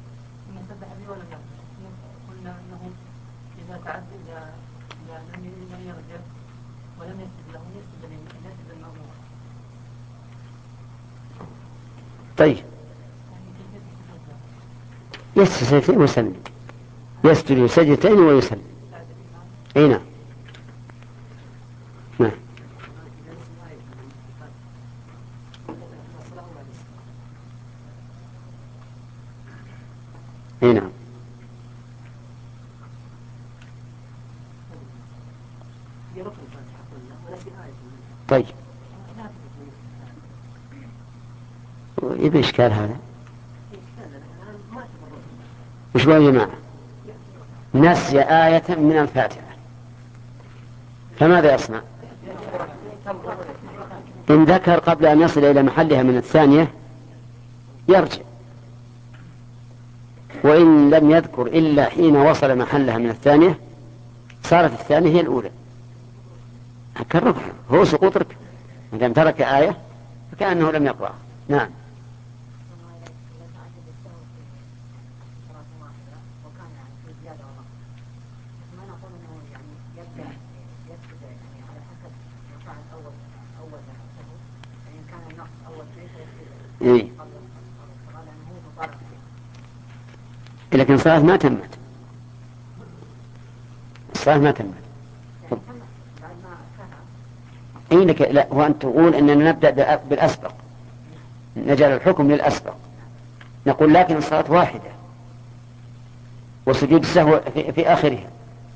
قلنا انه اذا تعدى اذا لم يرجع ولم يسجد له يسجد المأمور. طيب يسجد سجدتين ويسلم، يسجد سجدتين ويسلم. اي نعم. نعم. اي نعم. طيب يبي إشكال هذا؟ وش بقى يا جماعة؟ نسي آية من الفاتحة فماذا يصنع؟ إن ذكر قبل أن يصل إلى محلها من الثانية يرجع، وإن لم يذكر إلا حين وصل محلها من الثانية صارت الثانية هي الأولى. كالركع هو سقوط ركع، ما دام ترك آية فكأنه لم يقرأ. نعم. إيه؟ لكن الصلاة ما تمت، الصلاة ما تمت. إيه لك؟ لا، هو أن تقول أننا نبدأ بالأسبق، نجعل الحكم للأسبق، نقول لكن الصلاة واحدة وسجود السهو في, في آخرها،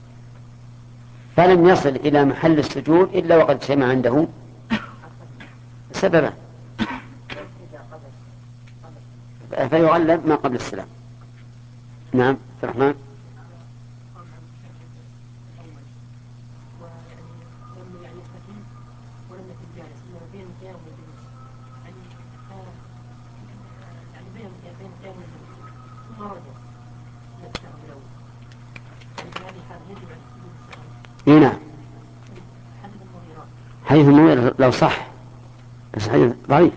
فلم يصل إلى محل السجود إلا وقد اجتمع عنده سببا، فيغلب ما قبل السلام. نعم. عبد الرحمن. هنا حديث المغيرة لو صح، بس حديث ضعيف.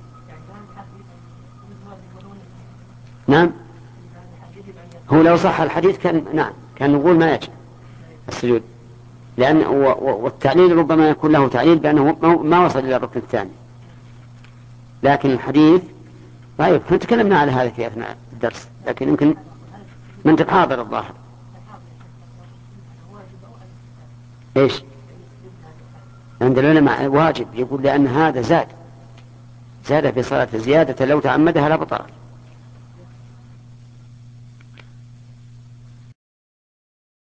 نعم. هو لو صح الحديث كان نعم كان نقول ما يجب السجود، لأن والتعليل ربما يكون له تعليل بأنه ما وصل إلى الركن الثاني، لكن الحديث ضعيف. احنا تكلمنا على هذا في أثناء الدرس، لكن يمكن ما انت حاضر الظاهر. ايش عند العلماء واجب، يقول لأن هذا زاد زاد في صلاة زيادة لو تعمدها لا بطلت.